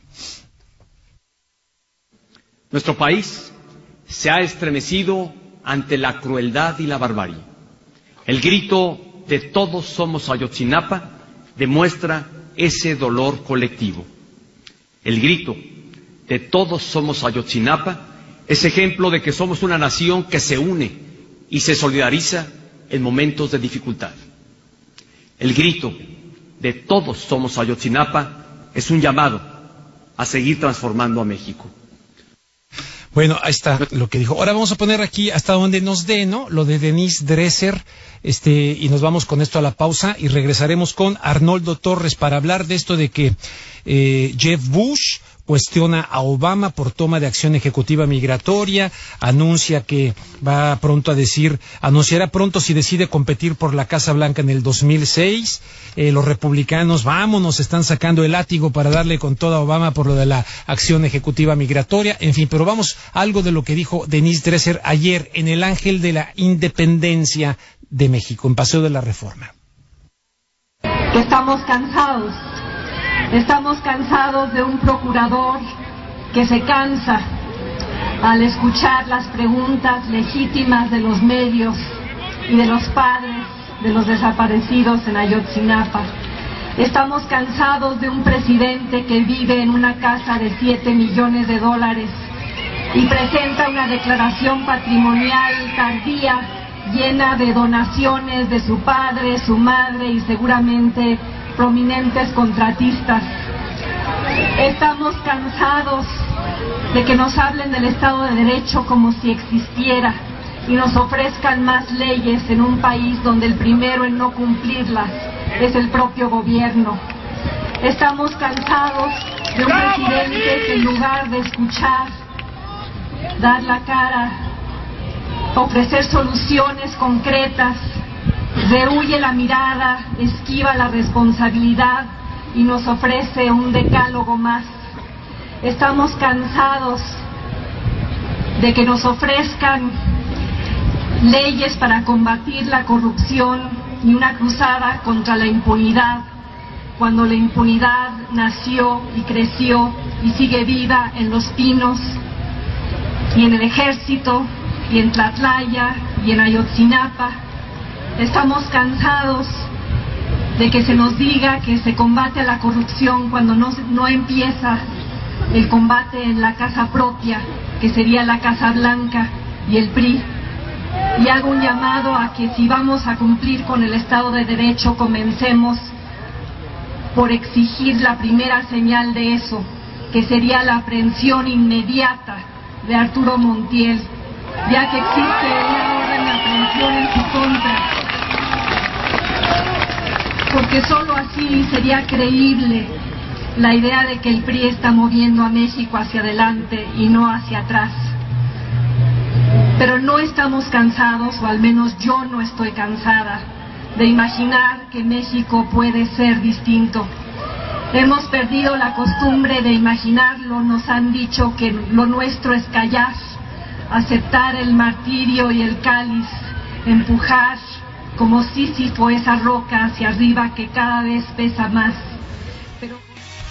Nuestro país se ha estremecido ante la crueldad y la barbarie. El grito de todos somos Ayotzinapa demuestra ese dolor colectivo. El grito de todos somos Ayotzinapa es ejemplo de que somos una nación que se une y se solidariza en momentos de dificultad. El grito de todos somos Ayotzinapa es un llamado a seguir transformando a México. Bueno, ahí está lo que dijo. Ahora vamos a poner aquí hasta donde nos dé, ¿no? Lo de Denise Dresser, y nos vamos con esto a la pausa y regresaremos con Arnoldo Torres para hablar de esto de que Jeb Bush cuestiona a Obama por toma de acción ejecutiva migratoria, anuncia que va pronto a decir, anunciará pronto si decide competir por la Casa Blanca en el 2006, los republicanos, vámonos, están sacando el látigo para darle con toda a Obama por lo de la acción ejecutiva migratoria, en fin, pero vamos a algo de lo que dijo Denise Dresser ayer en el Ángel de la Independencia de México, en Paseo de la Reforma. Estamos cansados de un procurador que se cansa al escuchar las preguntas legítimas de los medios y de los padres de los desaparecidos en Ayotzinapa. Estamos cansados de un presidente que vive en una casa de $7 millones y presenta una declaración patrimonial tardía llena de donaciones de su padre, su madre y seguramente prominentes contratistas. Estamos cansados de que nos hablen del Estado de Derecho como si existiera y nos ofrezcan más leyes en un país donde el primero en no cumplirlas es el propio gobierno. Estamos cansados de un presidente que en lugar de escuchar, dar la cara ofrecer soluciones concretas, rehuye la mirada, esquiva la responsabilidad y nos ofrece un decálogo más. Estamos cansados de que nos ofrezcan leyes para combatir la corrupción y una cruzada contra la impunidad, cuando la impunidad nació y creció y sigue viva en Los Pinos y en el Ejército y en Tlatlaya y en Ayotzinapa. Estamos cansados de que se nos diga que se combate a la corrupción cuando no empieza el combate en la casa propia, que sería la Casa Blanca y el PRI. Y hago un llamado a que si vamos a cumplir con el Estado de Derecho, comencemos por exigir la primera señal de eso, que sería la aprehensión inmediata de Arturo Montiel, ya que existe una orden de aprehensión en su contra, porque solo así sería creíble la idea de que el PRI está moviendo a México hacia adelante y no hacia atrás. Pero no estamos cansados, o al menos yo no estoy cansada, de imaginar que México puede ser distinto. Hemos perdido la costumbre de imaginarlo, nos han dicho que lo nuestro es callar, aceptar el martirio y el cáliz, empujar como Sísifo esa roca hacia arriba que cada vez pesa más. Pero...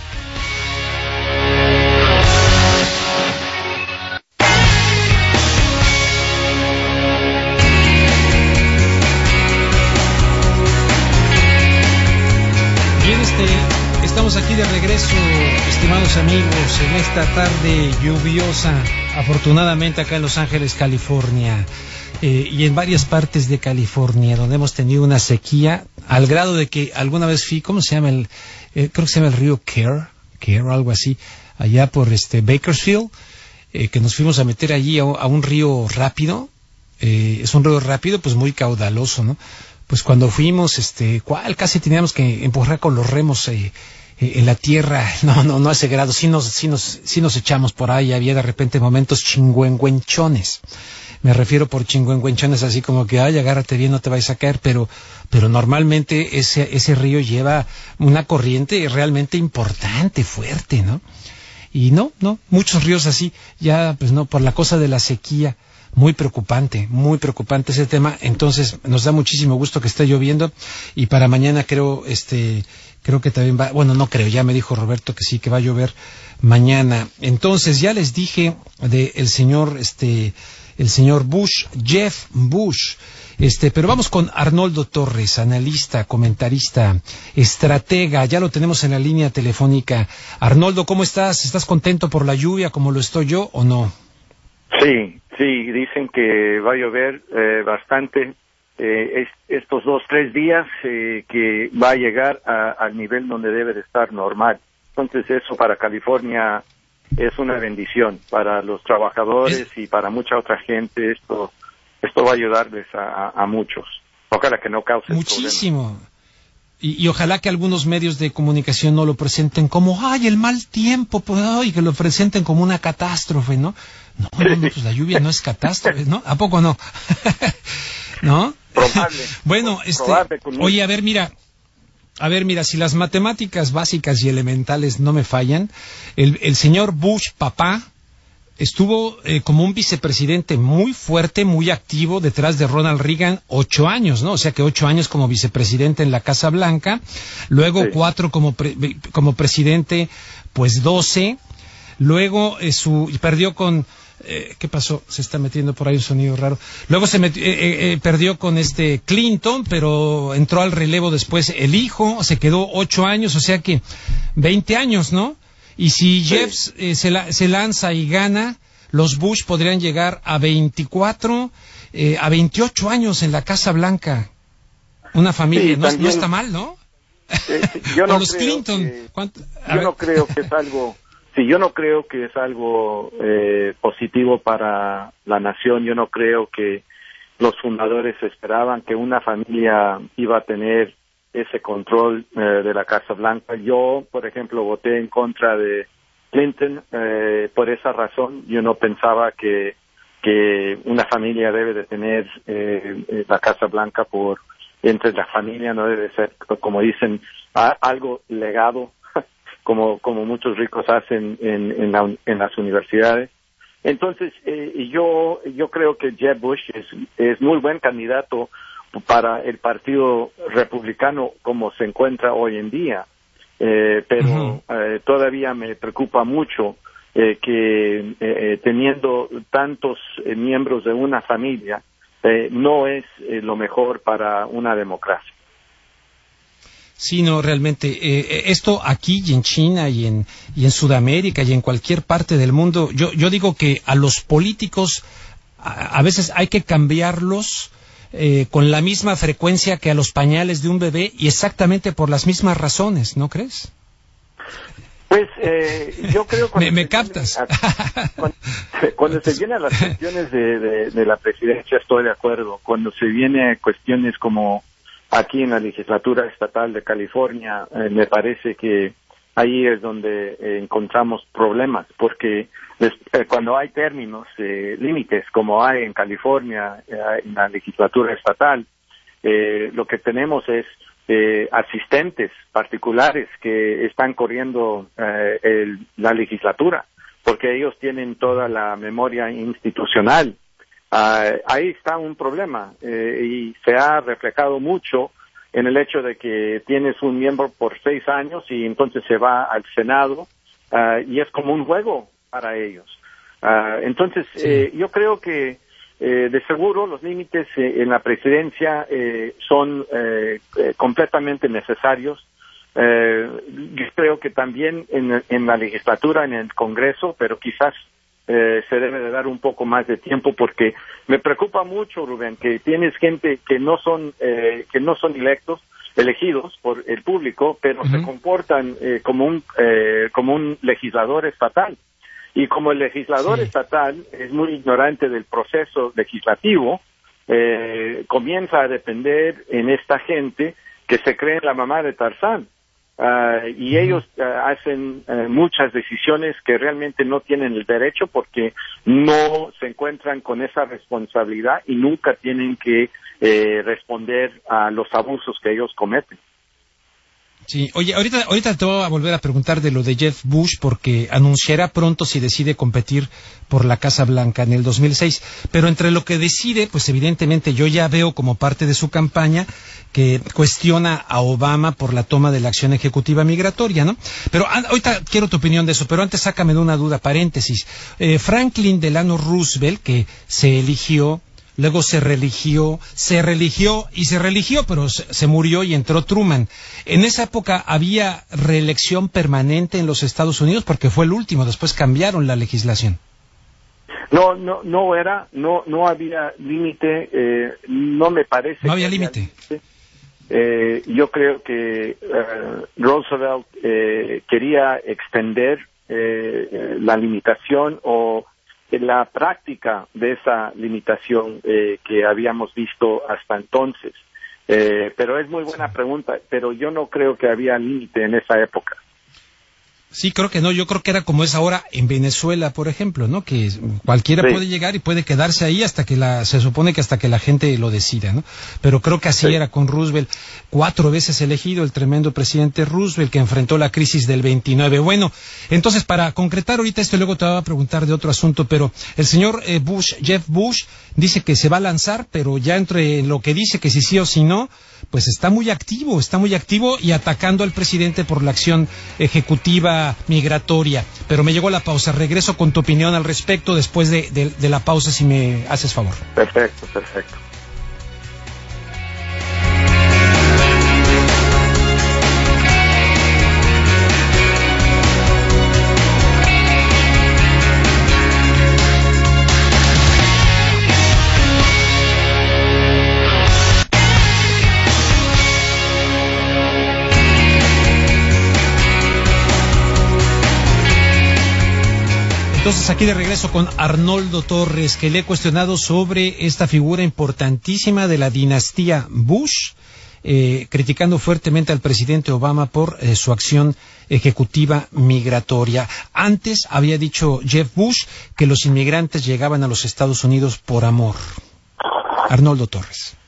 Bien, estamos aquí de regreso, estimados amigos, en esta tarde lluviosa, afortunadamente acá en Los Ángeles, California, y en varias partes de California, donde hemos tenido una sequía, al grado de que alguna vez fui, ¿cómo se llama? Creo que se llama el río Care o algo así, allá por Bakersfield, que nos fuimos a meter allí a un río rápido, es un río rápido, pues muy caudaloso, ¿no? Pues cuando fuimos, casi teníamos que empujar con los remos en la tierra, no a ese grado, sí nos echamos por ahí, había de repente momentos chingüengüenchones. Me refiero por chingüengüenchones así como que, ay, agárrate bien, no te vayas a caer, pero normalmente ese río lleva una corriente realmente importante, fuerte, ¿no? Y no, muchos ríos así, ya, pues no, por la cosa de la sequía. Muy preocupante ese tema. Entonces nos da muchísimo gusto que esté lloviendo, y para mañana creo que también va, bueno, no creo, ya me dijo Roberto que sí, que va a llover mañana. Entonces ya les dije de el señor Bush, Jeff Bush, pero vamos con Arnoldo Torres, analista, comentarista, estratega, ya lo tenemos en la línea telefónica. Arnoldo, ¿cómo estás? ¿Estás contento por la lluvia como lo estoy yo o no? Sí, dicen que va a llover bastante estos 2-3 días, que va a llegar al nivel donde debe de estar normal. Entonces eso para California es una bendición, para los trabajadores y para mucha otra gente. Esto va a ayudarles a muchos. Ojalá que no cause muchísimo problemas. Y ojalá que algunos medios de comunicación no lo presenten como, ay, el mal tiempo, pues, ay, que lo presenten como una catástrofe, ¿no? No, pues la lluvia no es catástrofe, ¿no? ¿A poco no? ¿No? Probable. Bueno, oye, a ver, mira, si las matemáticas básicas y elementales no me fallan, el señor Bush, papá, estuvo como un vicepresidente muy fuerte, muy activo detrás de Ronald Reagan 8 años, ¿no? O sea que 8 años como vicepresidente en la Casa Blanca, luego sí. 4 como presidente, pues 12, luego perdió con... ¿qué pasó? Se está metiendo por ahí un sonido raro. Luego perdió con Clinton, pero entró al relevo después el hijo, se quedó 8 años, o sea que 20 años, ¿no? Y si Jeff se lanza y gana, los Bush podrían llegar a 24, a 28 años en la Casa Blanca. Una familia, sí, no está mal, ¿no? Yo no o los Clinton. Yo no creo que es algo... Sí, yo no creo que es algo positivo para la nación. Yo no creo que los fundadores esperaban que una familia iba a tener ese control de la Casa Blanca. Yo, por ejemplo, voté en contra de Clinton por esa razón. Yo no pensaba que que una familia debe de tener la Casa Blanca entre la familia, no debe ser, como dicen, algo legado, como muchos ricos hacen en las universidades. Entonces, yo creo que Jeb Bush es muy buen candidato para el Partido Republicano como se encuentra hoy en día, pero todavía me preocupa mucho que teniendo tantos miembros de una familia no es lo mejor para una democracia. Sí, no, realmente, esto aquí y en China y en Sudamérica y en cualquier parte del mundo, yo digo que a los políticos a veces hay que cambiarlos con la misma frecuencia que a los pañales de un bebé y exactamente por las mismas razones, ¿no crees? Pues yo creo que me captas. Cuando se viene a las cuestiones de la presidencia estoy de acuerdo. Cuando se viene a cuestiones como aquí en la legislatura estatal de California, me parece que ahí es donde encontramos problemas, porque cuando hay términos, límites, como hay en California, en la legislatura estatal, lo que tenemos es asistentes particulares que están corriendo la legislatura, porque ellos tienen toda la memoria institucional. Ahí está un problema y se ha reflejado mucho en el hecho de que tienes un miembro por 6 años y entonces se va al Senado y es como un juego para ellos. Entonces, yo creo que de seguro los límites en la presidencia son completamente necesarios. Yo creo que también en la legislatura, en el Congreso, pero quizás se debe de dar un poco más de tiempo, porque me preocupa mucho, Rubén, que tienes gente que no son elegidos por el público, pero se comportan como un legislador estatal. Y como el legislador estatal es muy ignorante del proceso legislativo, comienza a depender en esta gente que se cree la mamá de Tarzán. Y ellos hacen muchas decisiones que realmente no tienen el derecho, porque no se encuentran con esa responsabilidad y nunca tienen que responder a los abusos que ellos cometen. Sí, oye, ahorita te voy a volver a preguntar de lo de Jeb Bush, porque anunciará pronto si decide competir por la Casa Blanca en el 2006, pero entre lo que decide, pues evidentemente yo ya veo como parte de su campaña que cuestiona a Obama por la toma de la acción ejecutiva migratoria, ¿no? Pero ahorita quiero tu opinión de eso, pero antes sácame de una duda, paréntesis. Franklin Delano Roosevelt, que se eligió, luego se religió, pero se murió y entró Truman. En esa época había reelección permanente en los Estados Unidos porque fue el último, después cambiaron la legislación. No había límite, no me parece. No había límite. Yo creo que Roosevelt quería extender la limitación o la práctica de esa limitación que habíamos visto hasta entonces. Pero es muy buena pregunta, pero yo no creo que había límite en esa época. Sí, creo que no. Yo creo que era como es ahora en Venezuela, por ejemplo, ¿no? Que cualquiera puede llegar y puede quedarse ahí se supone que hasta que la gente lo decida, ¿no? Pero creo que así era con Roosevelt. 4 veces elegido el tremendo presidente Roosevelt, que enfrentó la crisis del 29. Bueno, entonces para concretar ahorita esto, luego te voy a preguntar de otro asunto, pero el señor Jeb Bush, dice que se va a lanzar, pero ya entre lo que dice que sí o sí no, pues está muy activo y atacando al presidente por la acción ejecutiva migratoria. Pero me llegó la pausa. Regreso con tu opinión al respecto después de la pausa, si me haces favor. Perfecto. Entonces aquí de regreso con Arnoldo Torres, que le he cuestionado sobre esta figura importantísima de la dinastía Bush, criticando fuertemente al presidente Obama por su acción ejecutiva migratoria. Antes había dicho Jeb Bush que los inmigrantes llegaban a los Estados Unidos por amor. Arnoldo Torres.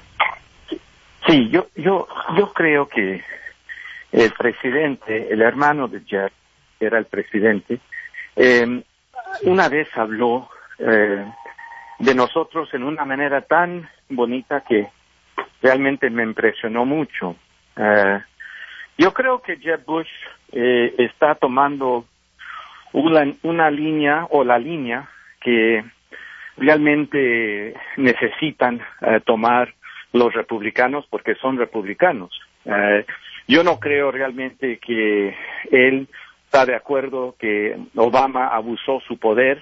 Sí, yo creo que el presidente, el hermano de Jeb, era el presidente, una vez habló de nosotros en una manera tan bonita que realmente me impresionó mucho. Yo creo que Jeb Bush está tomando una línea, o la línea que realmente necesitan tomar los republicanos, porque son republicanos. Yo no creo realmente que él está de acuerdo que Obama abusó su poder.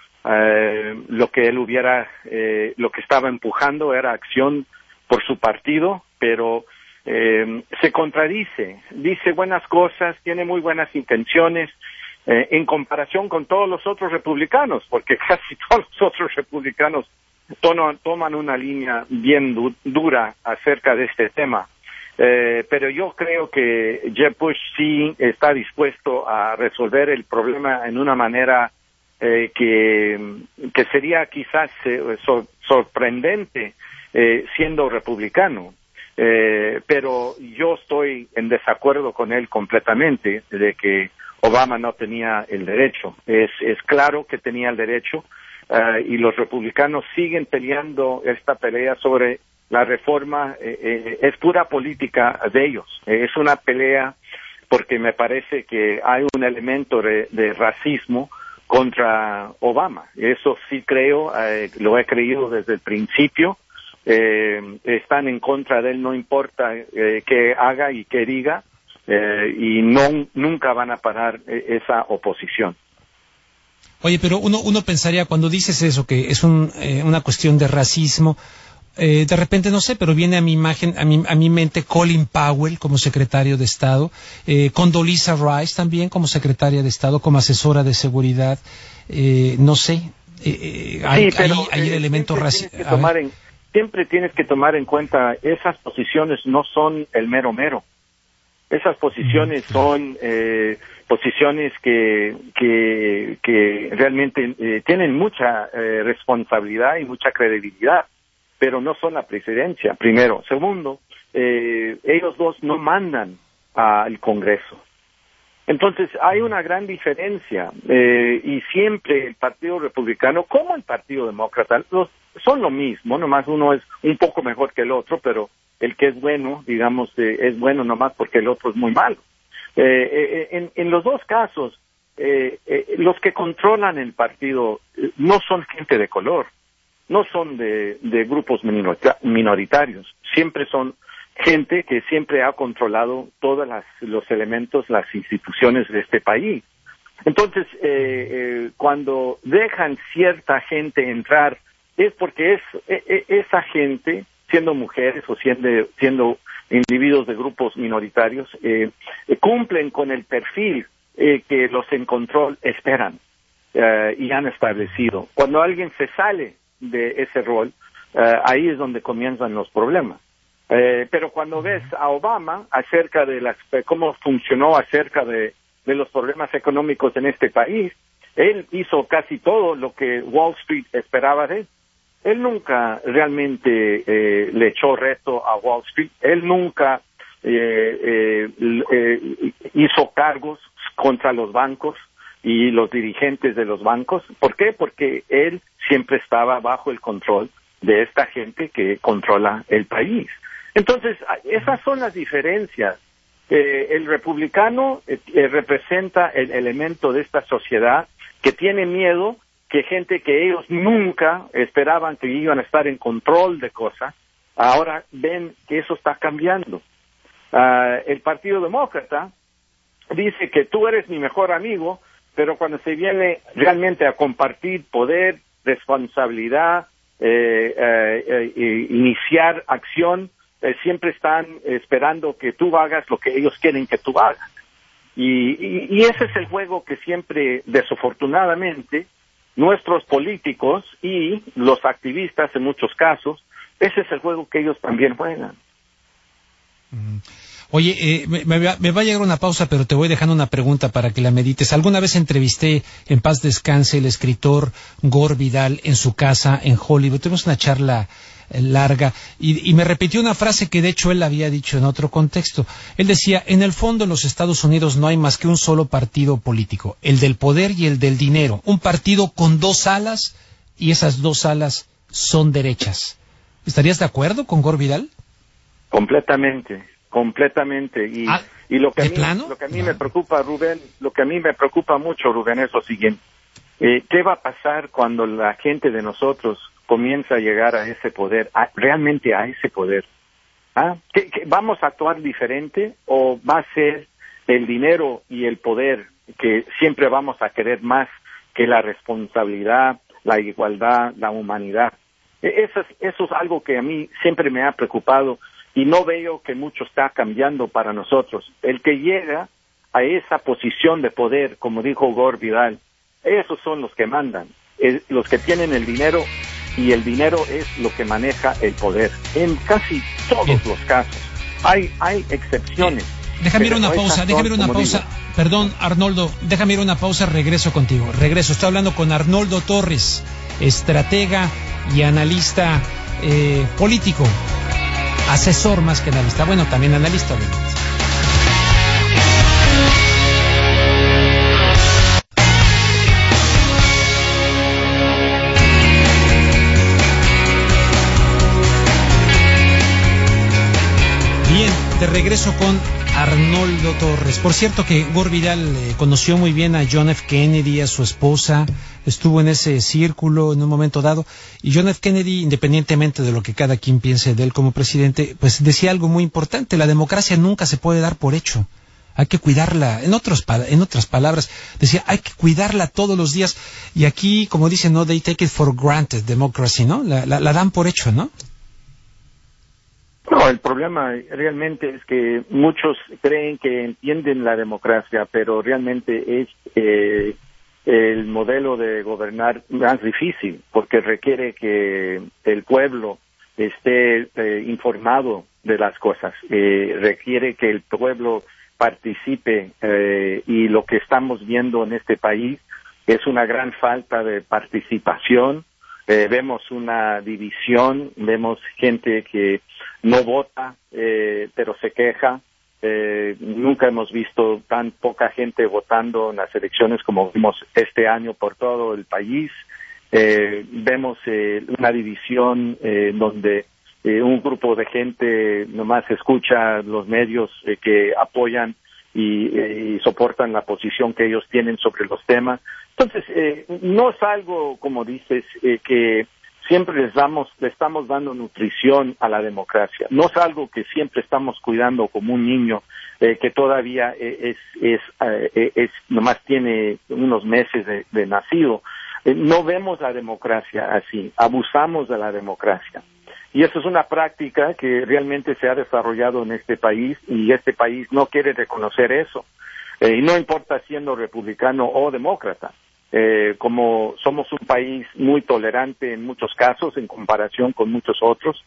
Lo que él lo que estaba empujando era acción por su partido, pero se contradice, dice buenas cosas, tiene muy buenas intenciones, en comparación con todos los otros republicanos, porque casi todos los otros republicanos toman una línea bien dura acerca de este tema. Pero yo creo que Jeb Bush sí está dispuesto a resolver el problema en una manera que sería quizás sorprendente siendo republicano. Pero yo estoy en desacuerdo con él completamente de que Obama no tenía el derecho. Es claro que tenía el derecho, y los republicanos siguen peleando esta pelea sobre la reforma. Es pura política de ellos. Es una pelea porque me parece que hay un elemento de racismo contra Obama. Eso sí creo, lo he creído desde el principio. Están en contra de él, no importa qué haga y qué diga, y nunca van a parar esa oposición. Oye, pero uno pensaría, cuando dices eso, que es una cuestión de racismo, de repente, no sé, pero viene a mi imagen, a mi mente Colin Powell como secretario de Estado, Condoleezza Rice también como secretaria de Estado, como asesora de seguridad, no sé, hay el elemento racial. Siempre tienes que tomar en cuenta, esas posiciones no son el mero. Esas posiciones son posiciones que realmente tienen mucha responsabilidad y mucha credibilidad, pero no son la presidencia, primero. Segundo, ellos dos no mandan al Congreso. Entonces, hay una gran diferencia, y siempre el Partido Republicano, como el Partido Demócrata, son lo mismo, nomás uno es un poco mejor que el otro, pero el que es bueno, digamos, es bueno nomás porque el otro es muy malo. En los dos casos, los que controlan el partido no son gente de color, no son de grupos minoritarios, siempre son gente que siempre ha controlado todos los elementos, las instituciones de este país. Entonces, cuando dejan cierta gente entrar, es porque esa gente, siendo mujeres o siendo individuos de grupos minoritarios, cumplen con el perfil que los en control esperan y han establecido. Cuando alguien se sale de ese rol, ahí es donde comienzan los problemas. Pero cuando ves a Obama acerca de cómo funcionó acerca de los problemas económicos en este país, él hizo casi todo lo que Wall Street esperaba de él. Él nunca realmente le echó reto a Wall Street. Él nunca hizo cargos contra los bancos y los dirigentes de los bancos. ¿Por qué? Porque él siempre estaba bajo el control de esta gente que controla el país. Entonces, esas son las diferencias. El republicano representa el elemento de esta sociedad que tiene miedo que gente que ellos nunca esperaban que iban a estar en control de cosas, ahora ven que eso está cambiando. El Partido Demócrata dice que tú eres mi mejor amigo, pero cuando se viene realmente a compartir poder, responsabilidad, iniciar acción, siempre están esperando que tú hagas lo que ellos quieren que tú hagas. Y ese es el juego que siempre, desafortunadamente, nuestros políticos y los activistas en muchos casos, ese es el juego que ellos también juegan. Oye, me va a llegar una pausa, pero te voy dejando una pregunta para que la medites. Alguna vez entrevisté, en paz descanse, el escritor Gore Vidal en su casa en Hollywood. Tuvimos una charla larga y me repitió una frase que de hecho él había dicho en otro contexto. Él decía, en el fondo en los Estados Unidos no hay más que un solo partido político, el del poder y el del dinero. Un partido con dos alas y esas dos alas son derechas. ¿Estarías de acuerdo con Gore Vidal? Completamente. Y lo que a mí me preocupa, Rubén, lo que a mí me preocupa mucho, Rubén, es lo siguiente. ¿Qué va a pasar cuando la gente de nosotros comienza a llegar a ese poder, realmente a ese poder? ¿Qué vamos a actuar diferente o va a ser el dinero y el poder que siempre vamos a querer más que la responsabilidad, la igualdad, la humanidad? Eso es algo que a mí siempre me ha preocupado. Y no veo que mucho está cambiando para nosotros. El que llega a esa posición de poder, como dijo Gore Vidal, esos son los que mandan, los que tienen el dinero, y el dinero es lo que maneja el poder. En casi todos los casos. Hay excepciones. Déjame ir una pausa. Perdón, Arnoldo, déjame ir una pausa, regreso contigo. Estoy hablando con Arnoldo Torres, estratega y analista político. Asesor más que analista, bueno, también analista, obviamente. Bien, de regreso con Arnoldo Torres. Por cierto que Gore Vidal conoció muy bien a John F. Kennedy, a su esposa, estuvo en ese círculo en un momento dado, y John F. Kennedy, independientemente de lo que cada quien piense de él como presidente, pues decía algo muy importante: la democracia nunca se puede dar por hecho, hay que cuidarla. En otras palabras, decía, hay que cuidarla todos los días, y aquí, como dicen, no, they take it for granted, democracy, ¿no? La dan por hecho, ¿no? No, el problema realmente es que muchos creen que entienden la democracia, pero realmente es el modelo de gobernar más difícil, porque requiere que el pueblo esté informado de las cosas, requiere que el pueblo participe, y lo que estamos viendo en este país es una gran falta de participación. Vemos una división, vemos gente que no vota, pero se queja. Nunca hemos visto tan poca gente votando en las elecciones como vimos este año por todo el país. Vemos una división donde un grupo de gente nomás escucha los medios que apoyan y soportan la posición que ellos tienen sobre los temas. Entonces, no es algo, como dices, que siempre le estamos dando nutrición a la democracia. No es algo que siempre estamos cuidando como un niño que todavía nomás tiene unos meses de nacido. No vemos la democracia así, abusamos de la democracia. Y eso es una práctica que realmente se ha desarrollado en este país, y este país no quiere reconocer eso. Y no importa siendo republicano o demócrata. Como somos un país muy tolerante en muchos casos en comparación con muchos otros,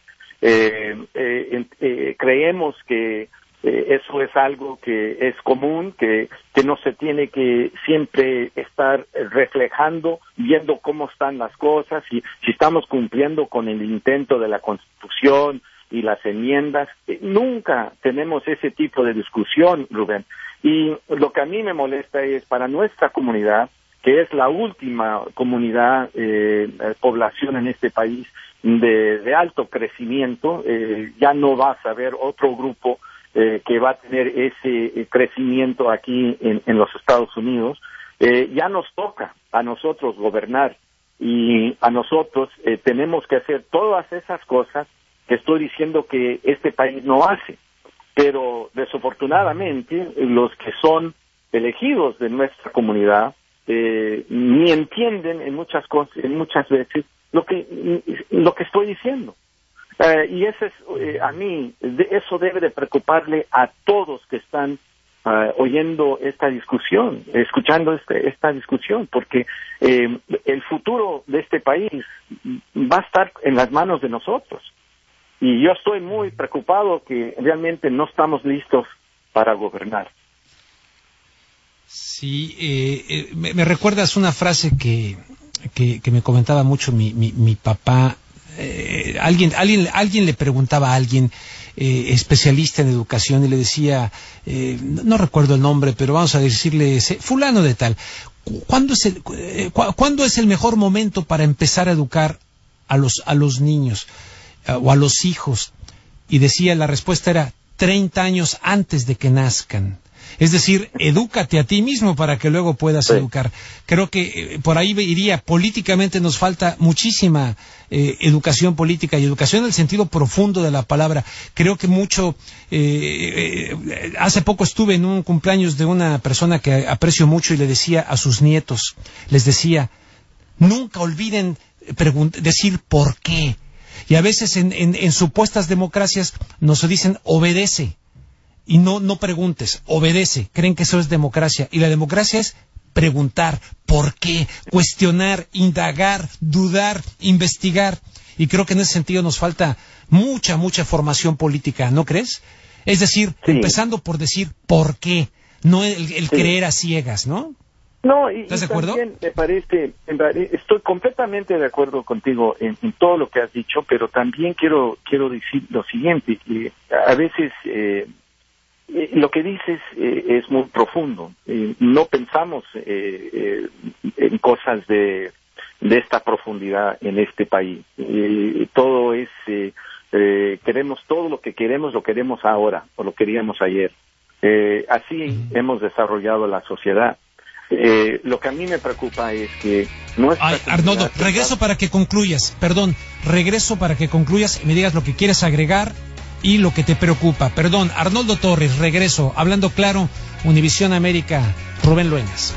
creemos que eso es algo que es común, que no se tiene que siempre estar reflejando, viendo cómo están las cosas, y si estamos cumpliendo con el intento de la Constitución y las enmiendas. Nunca tenemos ese tipo de discusión, Rubén. Y lo que a mí me molesta es, para nuestra comunidad, que es la última comunidad, población en este país de alto crecimiento, ya no vas a ver otro grupo que va a tener ese crecimiento aquí en los Estados Unidos. Ya nos toca a nosotros gobernar, y a nosotros tenemos que hacer todas esas cosas que estoy diciendo que este país no hace. Pero desafortunadamente los que son elegidos de nuestra comunidad ni entienden en muchas veces lo que estoy diciendo. Y eso es, a mí, eso debe de preocuparle a todos que están oyendo esta discusión, escuchando esta discusión, porque el futuro de este país va a estar en las manos de nosotros. Y yo estoy muy preocupado que realmente no estamos listos para gobernar. Sí, me recuerdas una frase que me comentaba mucho mi papá. Alguien le preguntaba a alguien especialista en educación y le decía, no recuerdo el nombre, pero vamos a decirle fulano de tal, ¿cuándo es el mejor momento para empezar a educar a los niños o a los hijos? Y decía, la respuesta era 30 años antes de que nazcan. Es decir, edúcate a ti mismo para que luego puedas educar. Creo que por ahí iría. Políticamente nos falta muchísima educación política y educación en el sentido profundo de la palabra. Creo que mucho... hace poco estuve en un cumpleaños de una persona que aprecio mucho y le decía a sus nietos, les decía, nunca olviden decir por qué. Y a veces en supuestas democracias nos dicen obedece. Y no preguntes, obedece. Creen que eso es democracia. Y la democracia es preguntar, ¿por qué? Cuestionar, indagar, dudar, investigar. Y creo que en ese sentido nos falta mucha formación política, ¿no crees? Es decir, empezando por decir ¿por qué? No el creer a ciegas, ¿no? No, ¿Estás de acuerdo? También me parece, estoy completamente de acuerdo contigo en todo lo que has dicho, pero también quiero decir lo siguiente, que a veces... lo que dices es muy profundo. No pensamos en cosas de esta profundidad en este país. Todo es queremos todo lo queremos ahora o lo queríamos ayer. Así hemos desarrollado la sociedad. Lo que a mí me preocupa es que Arnoldo, regreso para que concluyas. Perdón, regreso para que concluyas y me digas lo que quieres agregar y lo que te preocupa. Perdón, Arnoldo Torres, regreso. Hablando claro, Univisión América, Rubén Luengas.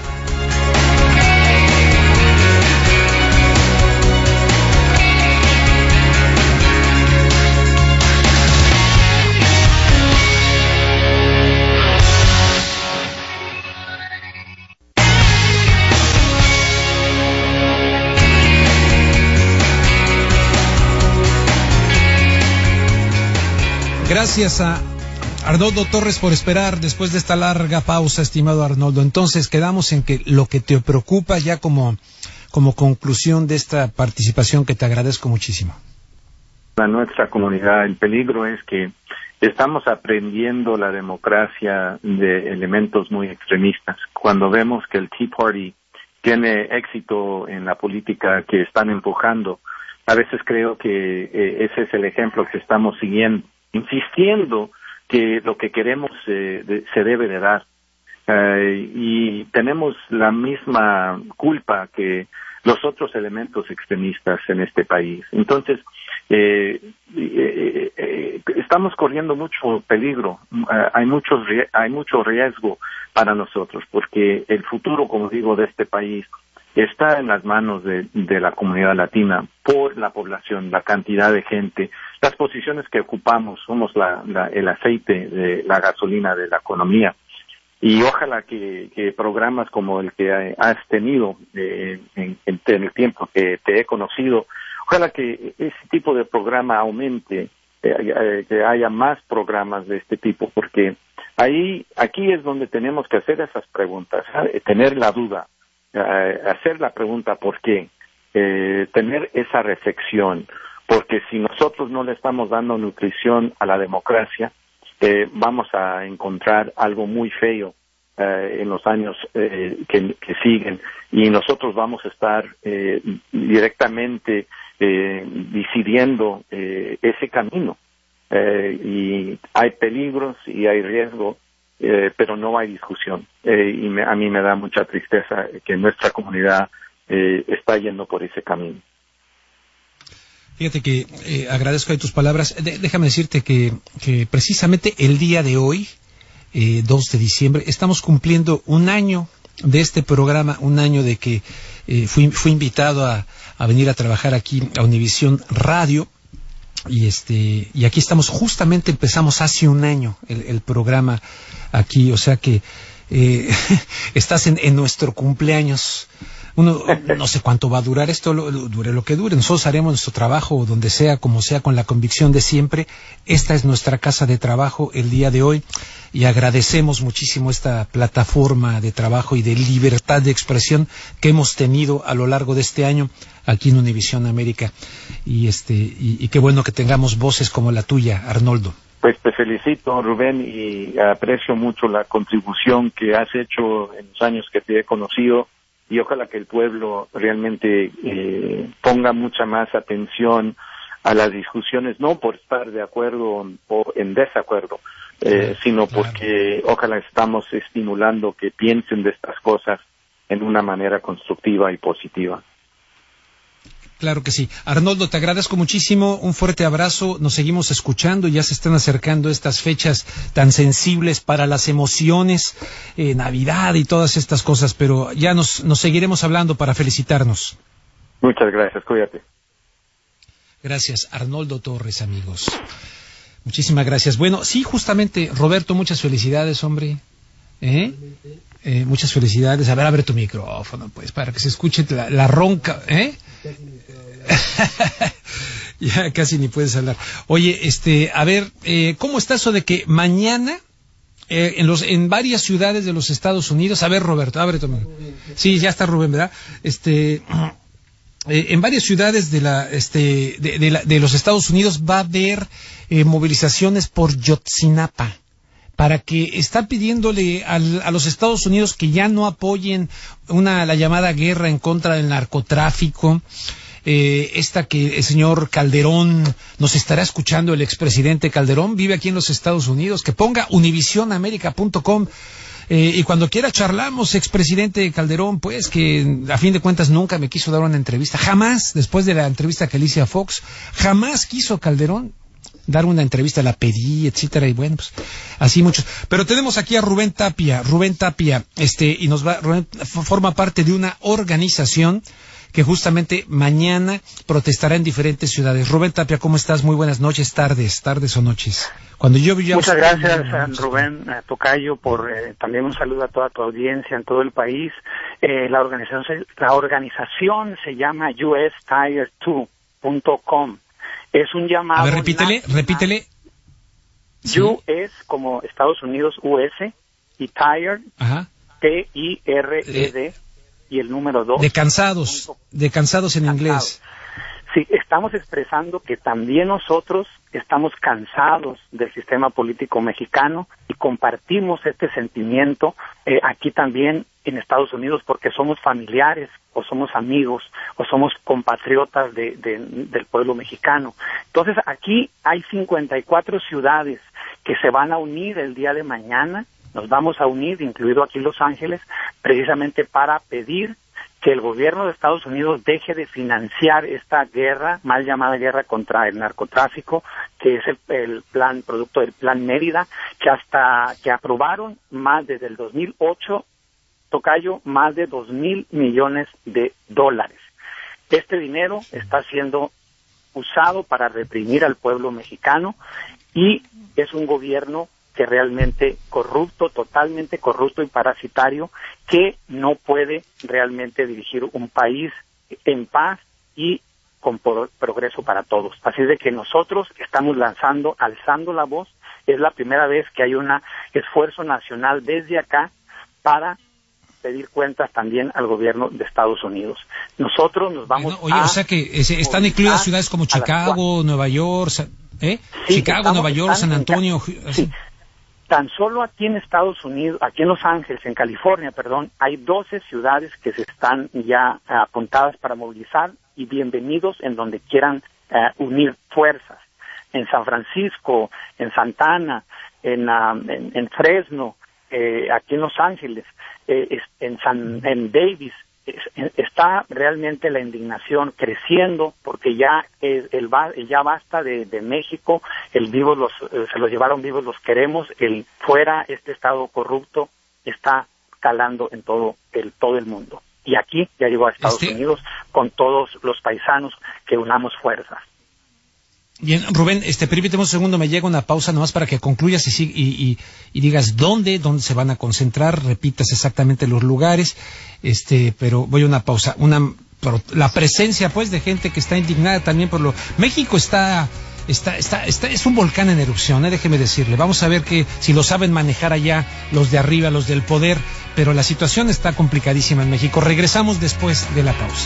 Gracias a Arnoldo Torres por esperar después de esta larga pausa, estimado Arnoldo. Entonces, quedamos en que lo que te preocupa ya como conclusión de esta participación, que te agradezco muchísimo. A nuestra comunidad, el peligro es que estamos aprendiendo la democracia de elementos muy extremistas. Cuando vemos que el Tea Party tiene éxito en la política que están empujando, a veces creo que ese es el ejemplo que estamos siguiendo, insistiendo que lo que queremos se debe de dar. Y tenemos la misma culpa que los otros elementos extremistas en este país. Entonces, estamos corriendo mucho peligro, hay mucho riesgo para nosotros, porque el futuro, como digo, de este país está en las manos de la comunidad latina, por la población, la cantidad de gente, las posiciones que ocupamos, somos el aceite de la gasolina de la economía. Y ojalá que programas como el que has tenido en el tiempo que te he conocido, ojalá que ese tipo de programa aumente, que haya más programas de este tipo, porque aquí es donde tenemos que hacer esas preguntas, tener la duda, hacer la pregunta ¿por qué? Tener esa reflexión, porque si nosotros no le estamos dando nutrición a la democracia, vamos a encontrar algo muy feo en los años que siguen, y nosotros vamos a estar directamente decidiendo ese camino, y hay peligros y hay riesgo, pero no hay discusión, y a mí me da mucha tristeza que nuestra comunidad está yendo por ese camino. Fíjate que agradezco ahí tus palabras. Déjame decirte que precisamente el día de hoy, 2 de diciembre, estamos cumpliendo un año de este programa, un año de que fui invitado a venir a trabajar aquí a Univisión Radio, y aquí estamos, justamente empezamos hace un año el programa aquí, o sea que estás en nuestro cumpleaños, uno no sé cuánto va a durar esto, dure lo que dure. Nosotros haremos nuestro trabajo donde sea, como sea, con la convicción de siempre. Esta es nuestra casa de trabajo el día de hoy y agradecemos muchísimo esta plataforma de trabajo y de libertad de expresión que hemos tenido a lo largo de este año aquí en Univisión América. Y qué bueno que tengamos voces como la tuya, Arnoldo. Pues te felicito, Rubén, y aprecio mucho la contribución que has hecho en los años que te he conocido, y ojalá que el pueblo realmente ponga mucha más atención a las discusiones, no por estar de acuerdo o en desacuerdo, sino porque ojalá estamos estimulando que piensen de estas cosas en una manera constructiva y positiva. Claro que sí. Arnoldo, te agradezco muchísimo, un fuerte abrazo, nos seguimos escuchando, ya se están acercando estas fechas tan sensibles para las emociones, Navidad y todas estas cosas, pero ya nos seguiremos hablando para felicitarnos. Muchas gracias, cuídate. Gracias, Arnoldo Torres, amigos. Muchísimas gracias. Bueno, sí, justamente, Roberto, muchas felicidades, hombre. Muchas felicidades. A ver, abre tu micrófono, pues, para que se escuche la ronca, Ya casi ni puedes hablar. Oye, a ver, ¿cómo está eso de que mañana en varias ciudades de los Estados Unidos? A ver, Roberto, abre tu micrófono. Sí, ya está Rubén, ¿verdad? En varias ciudades de los Estados Unidos va a haber movilizaciones por Yotzinapa, para que está pidiéndole a los Estados Unidos que ya no apoyen la llamada guerra en contra del narcotráfico, que el señor Calderón, nos estará escuchando el expresidente Calderón, vive aquí en los Estados Unidos, que ponga univisionamerica.com, y cuando quiera charlamos, expresidente Calderón, pues que a fin de cuentas nunca me quiso dar una entrevista, jamás, después de la entrevista que le hice a Fox, jamás quiso Calderón dar una entrevista, la pedí, etcétera, y bueno, pues así muchos. Pero tenemos aquí a Rubén Tapia, y Rubén forma parte de una organización que justamente mañana protestará en diferentes ciudades. Rubén Tapia, ¿cómo estás? Muy buenas noches, tardes o noches. Muchas gracias, Rubén Tocayo, por también un saludo a toda tu audiencia en todo el país. La organización se llama USTier2.com. Es un llamado. A ver, repítele. US como Estados Unidos, US, y Tired, TIRED, y el número 2. De cansados en inglés. Sí, estamos expresando que también nosotros estamos cansados del sistema político mexicano y compartimos este sentimiento aquí también en Estados Unidos, porque somos familiares o somos amigos o somos compatriotas del pueblo mexicano. Entonces aquí hay 54 ciudades que se van a unir el día de mañana. Nos vamos a unir, incluido aquí Los Ángeles, precisamente para pedir que el gobierno de Estados Unidos deje de financiar esta guerra, mal llamada guerra contra el narcotráfico, que es el plan, producto del Plan Mérida, que aprobaron más desde el 2008, Tocayo, más de $2,000 millones. Este dinero está siendo usado para reprimir al pueblo mexicano y es un gobierno que realmente corrupto, totalmente corrupto y parasitario, que no puede realmente dirigir un país en paz y con progreso para todos. Así de que nosotros estamos alzando la voz. Es la primera vez que hay un esfuerzo nacional desde acá para pedir cuentas también al gobierno deEstados Unidos. Nosotros nos vamos o sea que están incluidas ciudades como Chicago, Nueva York, Sí, Chicago, Nueva York, San Antonio. Sí. Tan solo aquí en Estados Unidos, aquí en Los Ángeles, en California, hay 12 ciudades que se están ya apuntadas para movilizar, y bienvenidos en donde quieran unir fuerzas. En San Francisco, en Santa Ana, en Fresno, aquí en Los Ángeles, en Davis, está realmente la indignación creciendo, porque ya ya basta de México, se los llevaron vivos, los queremos, fuera este estado corrupto está calando en todo el mundo. Y aquí ya llegó a Estados Unidos con todos los paisanos que unamos fuerzas. Bien, Rubén, permíteme un segundo, me llega una pausa nomás para que concluyas y digas dónde se van a concentrar, repitas exactamente los lugares, pero voy a una pausa, la presencia pues de gente que está indignada también por México es un volcán en erupción, déjeme decirle. Vamos a ver si lo saben manejar allá los de arriba, los del poder, pero la situación está complicadísima en México. Regresamos después de la pausa.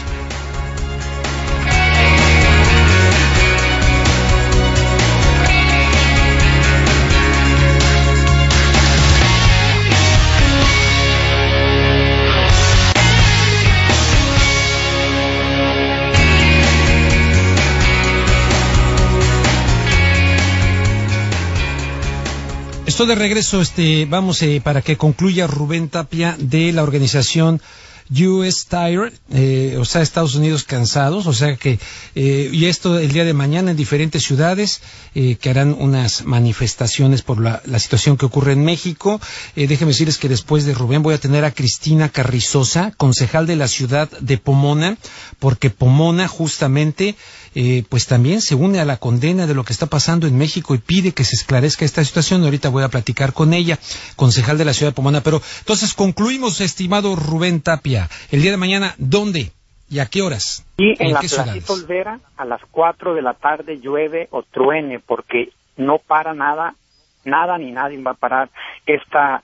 Estoy de regreso, vamos para que concluya Rubén Tapia de la organización US Tired, Estados Unidos Cansados, y esto el día de mañana en diferentes ciudades que harán unas manifestaciones por la situación que ocurre en México. Déjenme decirles que después de Rubén voy a tener a Cristina Carrizosa, concejal de la ciudad de Pomona, porque Pomona justamente pues también se une a la condena de lo que está pasando en México y pide que se esclarezca esta situación. Ahorita voy a platicar con ella, concejal de la ciudad de Pomona. Pero entonces concluimos, estimado Rubén Tapia, el día de mañana, ¿dónde y a qué horas? Y en la Placita Olvera a las 4 de la tarde, llueve o truene, porque no para nada ni nadie va a parar esta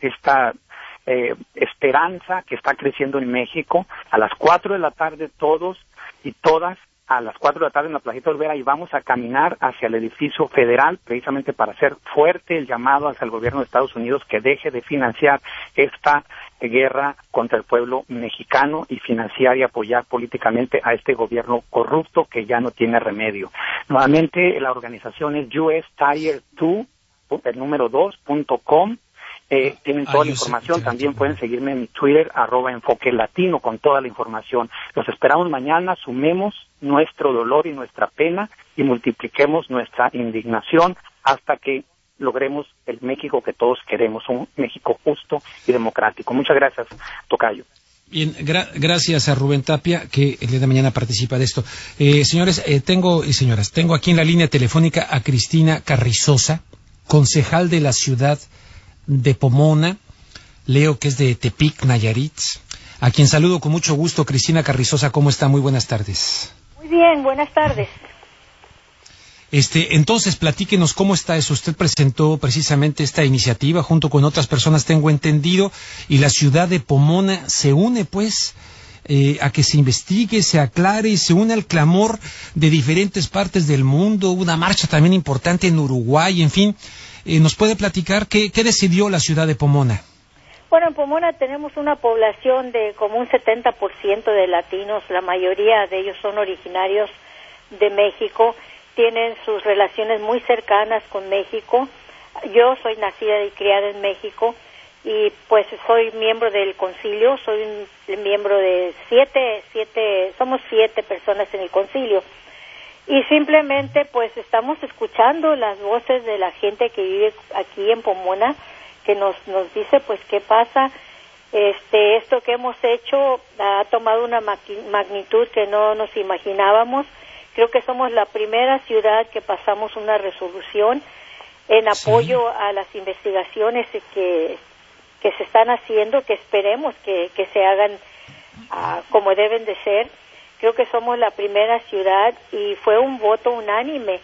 esperanza que está creciendo en México. A las 4 de la tarde todos y todas, a las 4 de la tarde en la Placita Olvera, y vamos a caminar hacia el edificio federal precisamente para hacer fuerte el llamado hacia el gobierno de Estados Unidos que deje de financiar esta guerra contra el pueblo mexicano y financiar y apoyar políticamente a este gobierno corrupto que ya no tiene remedio. Nuevamente la organización es USTired2, el número 2.com. Tienen toda la información, también pueden seguirme en mi Twitter, @enfoquelatino, con toda la información. Los esperamos mañana, sumemos nuestro dolor y nuestra pena y multipliquemos nuestra indignación hasta que logremos el México que todos queremos, un México justo y democrático. Muchas gracias, tocayo. Bien, gracias a Rubén Tapia, que el día de mañana participa de esto. Señores y señoras, tengo aquí en la línea telefónica a Cristina Carrizosa, concejal de la ciudad de Pomona, leo que es de Tepic, Nayarit, a quien saludo con mucho gusto. Cristina Carrizosa, ¿cómo está? Muy buenas tardes. Muy bien, buenas tardes. Entonces, platíquenos cómo está eso. Usted presentó precisamente esta iniciativa junto con otras personas, tengo entendido, y la ciudad de Pomona se une, pues, a que se investigue, se aclare y se une al clamor de diferentes partes del mundo. Una marcha también importante en Uruguay, en fin. ¿Nos puede platicar qué decidió la ciudad de Pomona? Bueno, en Pomona tenemos una población de como un 70% de latinos, la mayoría de ellos son originarios de México, tienen sus relaciones muy cercanas con México. Yo soy nacida y criada en México y pues soy miembro del concilio, soy un miembro de somos 7 personas en el concilio. Y simplemente pues estamos escuchando las voces de la gente que vive aquí en Pomona, que nos dice pues qué pasa. Esto que hemos hecho ha tomado una magnitud que no nos imaginábamos. Creo que somos la primera ciudad que pasamos una resolución en apoyo a las investigaciones que se están haciendo, que esperemos que se hagan como deben de ser. Creo que somos la primera ciudad y fue un voto unánime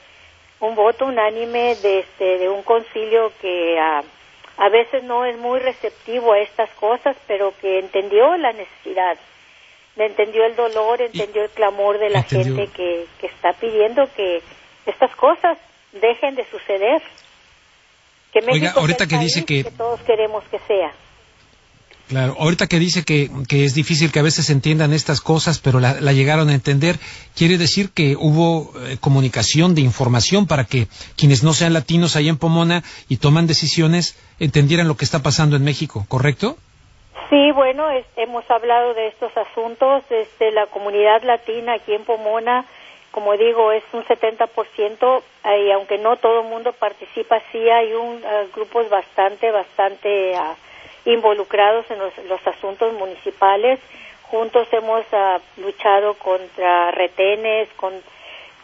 de un concilio que a veces no es muy receptivo a estas cosas, pero que entendió la necesidad, entendió el dolor, entendió el clamor de la gente que está pidiendo que estas cosas dejen de suceder. Que México ahorita que dice que todos queremos que sea. Claro, ahorita que dice que es difícil que a veces se entiendan estas cosas, pero la llegaron a entender, quiere decir que hubo comunicación de información para que quienes no sean latinos ahí en Pomona y toman decisiones entendieran lo que está pasando en México, ¿correcto? Sí, bueno, hemos hablado de estos asuntos. La comunidad latina aquí en Pomona, como digo, es un 70%, y aunque no todo el mundo participa, sí hay grupos bastante involucrados en los asuntos municipales. Juntos hemos luchado contra retenes,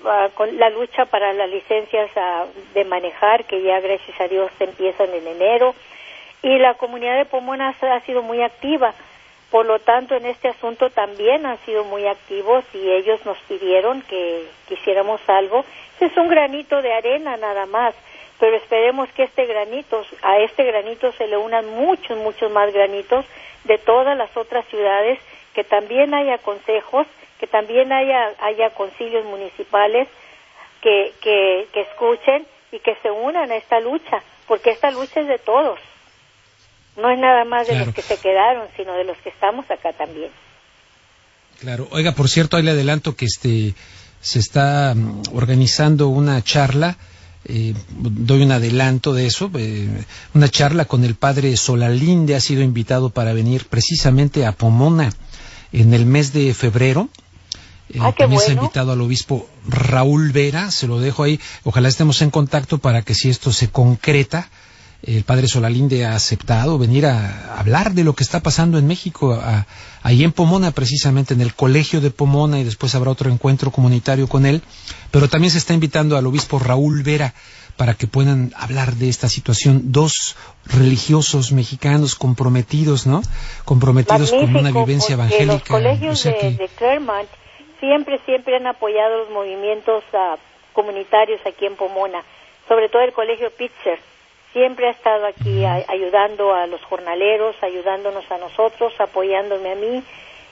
con la lucha para las licencias de manejar, que ya gracias a Dios empiezan en enero, y la comunidad de Pomona ha sido muy activa. Por lo tanto, en este asunto también han sido muy activos y ellos nos pidieron que hiciéramos algo. Es un granito de arena nada más, pero esperemos que a este granito se le unan muchos, muchos más granitos de todas las otras ciudades, que también haya consejos, que también haya concilios municipales que escuchen y que se unan a esta lucha, porque esta lucha es de todos. No es nada más de los que se quedaron, sino de los que estamos acá también. Claro. Oiga, por cierto, ahí le adelanto que se está organizando una charla, doy un adelanto de eso, una charla con el padre Solalinde. Ha sido invitado para venir precisamente a Pomona en el mes de febrero. También se ha invitado al obispo Raúl Vera, se lo dejo ahí. Ojalá estemos en contacto para que, si esto se concreta, el padre Solalinde ha aceptado venir a hablar de lo que está pasando en México, ahí en Pomona, precisamente en el colegio de Pomona, y después habrá otro encuentro comunitario con él. Pero también se está invitando al obispo Raúl Vera para que puedan hablar de esta situación. Dos religiosos mexicanos comprometidos, ¿no? Comprometidos con una vivencia evangélica. Los colegios de Claremont siempre han apoyado los movimientos comunitarios aquí en Pomona, sobre todo el colegio Pitzer. Siempre ha estado aquí ayudando a los jornaleros, ayudándonos a nosotros, apoyándome a mí,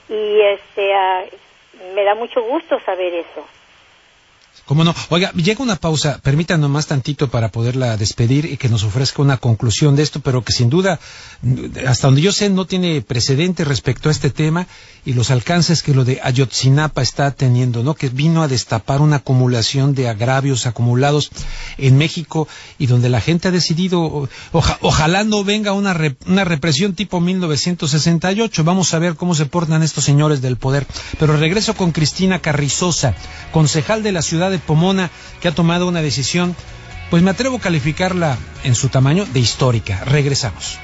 y me da mucho gusto saber eso. ¿Cómo no? Oiga, llega una pausa, permítanos más tantito para poderla despedir y que nos ofrezca una conclusión de esto, pero que sin duda, hasta donde yo sé, no tiene precedente respecto a este tema y los alcances que lo de Ayotzinapa está teniendo, ¿no? Que vino a destapar una acumulación de agravios acumulados en México y donde la gente ha decidido, ojalá no venga una represión tipo 1968. Vamos a ver cómo se portan estos señores del poder. Pero regreso con Cristina Carrizosa, concejal de la ciudad de Pomona, que ha tomado una decisión, pues me atrevo a calificarla en su tamaño de histórica. Regresamos.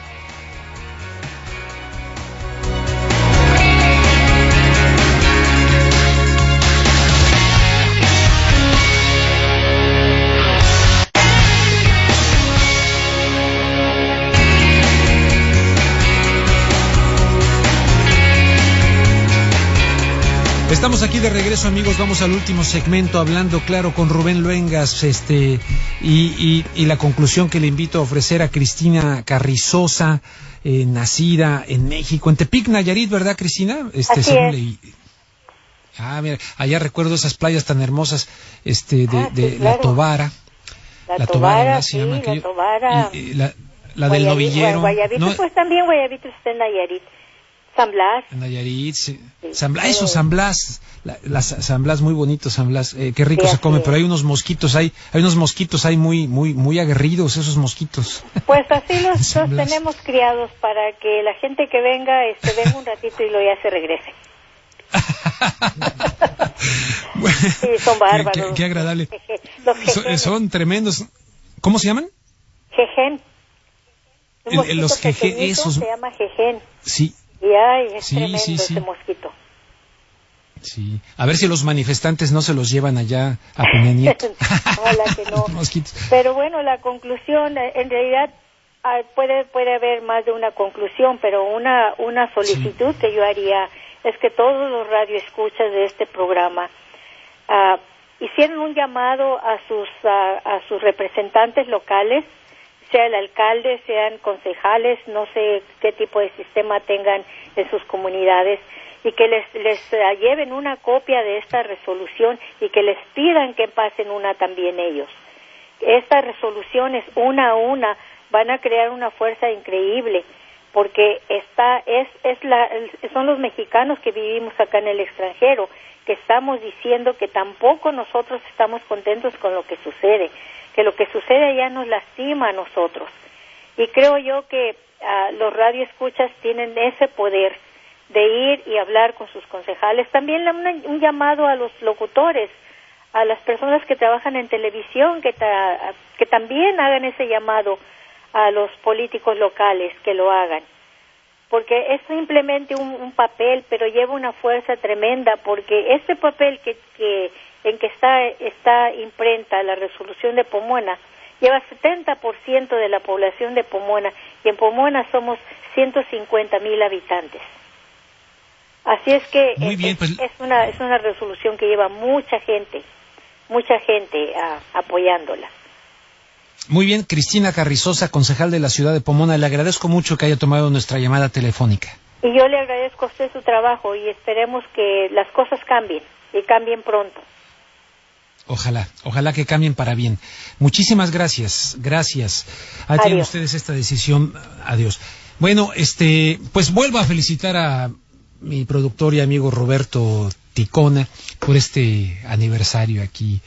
Estamos aquí de regreso, amigos. Vamos al último segmento, hablando claro con Rubén Luengas, y la conclusión que le invito a ofrecer a Cristina Carrizosa, nacida en México, en Tepic, Nayarit, ¿verdad, Cristina? Mira, allá recuerdo esas playas tan hermosas, sí, claro. La Tobara. La Tobara, se llama la Tobara. Y la del Novillero. Guayabito, ¿no? Pues también Guayabito está en Nayarit. San Blas. Nayarit, sí. San Blas, eso, San Blas. San Blas, muy bonito San Blas. Qué rico se come, pero hay unos mosquitos ahí muy aguerridos, esos mosquitos. Pues así los tenemos criados para que la gente que venga un ratito y luego ya se regrese. Sí, son bárbaros. Qué agradable. Son tremendos. ¿Cómo se llaman? Jején. Los jején, esos. Se llama jején. Sí. Y es tremendo ese mosquito. Sí. A ver si los manifestantes no se los llevan allá a Peña Nieto. Ojalá que no. Pero bueno, la conclusión, en realidad puede haber más de una conclusión, pero una solicitud que yo haría es que todos los radioescuchas de este programa hicieran un llamado a sus representantes locales, sea el alcalde, sean concejales, no sé qué tipo de sistema tengan en sus comunidades, y que les lleven una copia de esta resolución y que les pidan que pasen una también ellos. Estas resoluciones, una a una, van a crear una fuerza increíble, porque son los mexicanos que vivimos acá en el extranjero, que estamos diciendo que tampoco nosotros estamos contentos con lo que sucede, que lo que sucede allá nos lastima a nosotros. Y creo yo que los radioescuchas tienen ese poder de ir y hablar con sus concejales. También un llamado a los locutores, a las personas que trabajan en televisión, que también hagan ese llamado a los políticos locales, que lo hagan. porque es simplemente un papel, pero lleva una fuerza tremenda, porque este papel en que está imprenta la resolución de Pomona lleva 70% de la población de Pomona, y en Pomona somos 150,000 habitantes. Así es que muy bien, pues, es una resolución que lleva mucha gente apoyándola. Muy bien, Cristina Carrizosa, concejal de la ciudad de Pomona, le agradezco mucho que haya tomado nuestra llamada telefónica. Y yo le agradezco a usted su trabajo y esperemos que las cosas cambien y cambien pronto. Ojalá que cambien para bien. Muchísimas gracias. Ahí tienen ustedes esta decisión. Adiós. Bueno, pues vuelvo a felicitar a mi productor y amigo Roberto Ticona por este aniversario aquí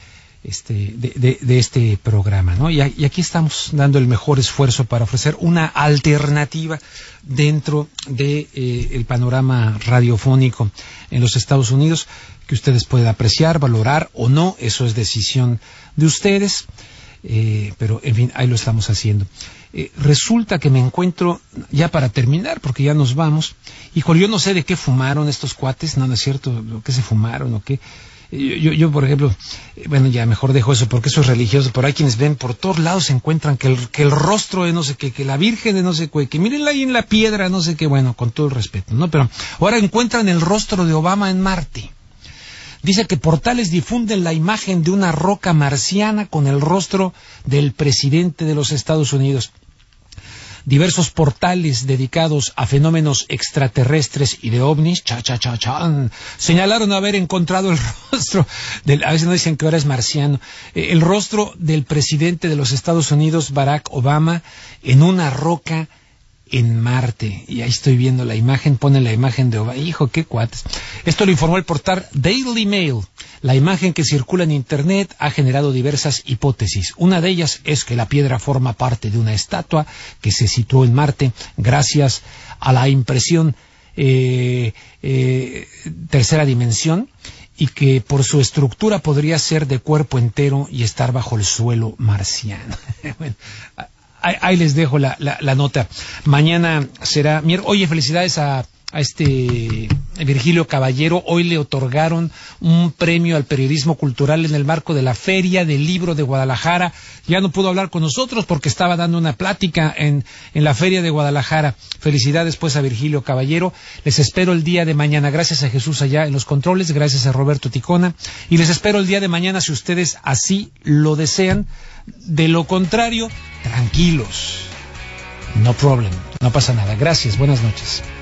de este programa, ¿no? Y aquí estamos dando el mejor esfuerzo para ofrecer una alternativa dentro de el panorama radiofónico en los Estados Unidos, que ustedes pueden apreciar, valorar o no, eso es decisión de ustedes, pero en fin, ahí lo estamos haciendo. Resulta que me encuentro, ya para terminar, porque ya nos vamos, híjole, yo no sé de qué fumaron estos cuates, no es cierto, lo que se fumaron o qué. Yo, por ejemplo, bueno, ya mejor dejo eso porque eso es religioso, pero hay quienes ven por todos lados se encuentran que el rostro de no sé qué, que la Virgen de no sé qué, que mírenla ahí en la piedra, no sé qué, bueno, con todo el respeto, ¿no? Pero ahora encuentran el rostro de Obama en Marte. Dice que portales difunden la imagen de una roca marciana con el rostro del presidente de los Estados Unidos. Diversos portales dedicados a fenómenos extraterrestres y de ovnis, señalaron haber encontrado el rostro a veces no dicen que ahora es marciano, el rostro del presidente de los Estados Unidos, Barack Obama, en una roca en Marte. Y ahí estoy viendo la imagen, ponen la imagen de Obama. Hijo, qué cuates. Esto lo informó el portal Daily Mail. La imagen que circula en Internet ha generado diversas hipótesis. Una de ellas es que la piedra forma parte de una estatua que se situó en Marte gracias a la impresión tercera dimensión, y que por su estructura podría ser de cuerpo entero y estar bajo el suelo marciano. Bueno, ahí les dejo la nota. Mañana será miércoles. Oye, felicidades a Virgilio Caballero. Hoy le otorgaron un premio al periodismo cultural en el marco de la Feria del Libro de Guadalajara. Ya no pudo hablar con nosotros porque estaba dando una plática en la Feria de Guadalajara. Felicidades pues a Virgilio Caballero. Les espero el día de mañana. Gracias a Jesús allá en los controles, gracias a Roberto Ticona, y les espero el día de mañana si ustedes así lo desean. De lo contrario, tranquilos. No problem, no pasa nada. Gracias, buenas noches.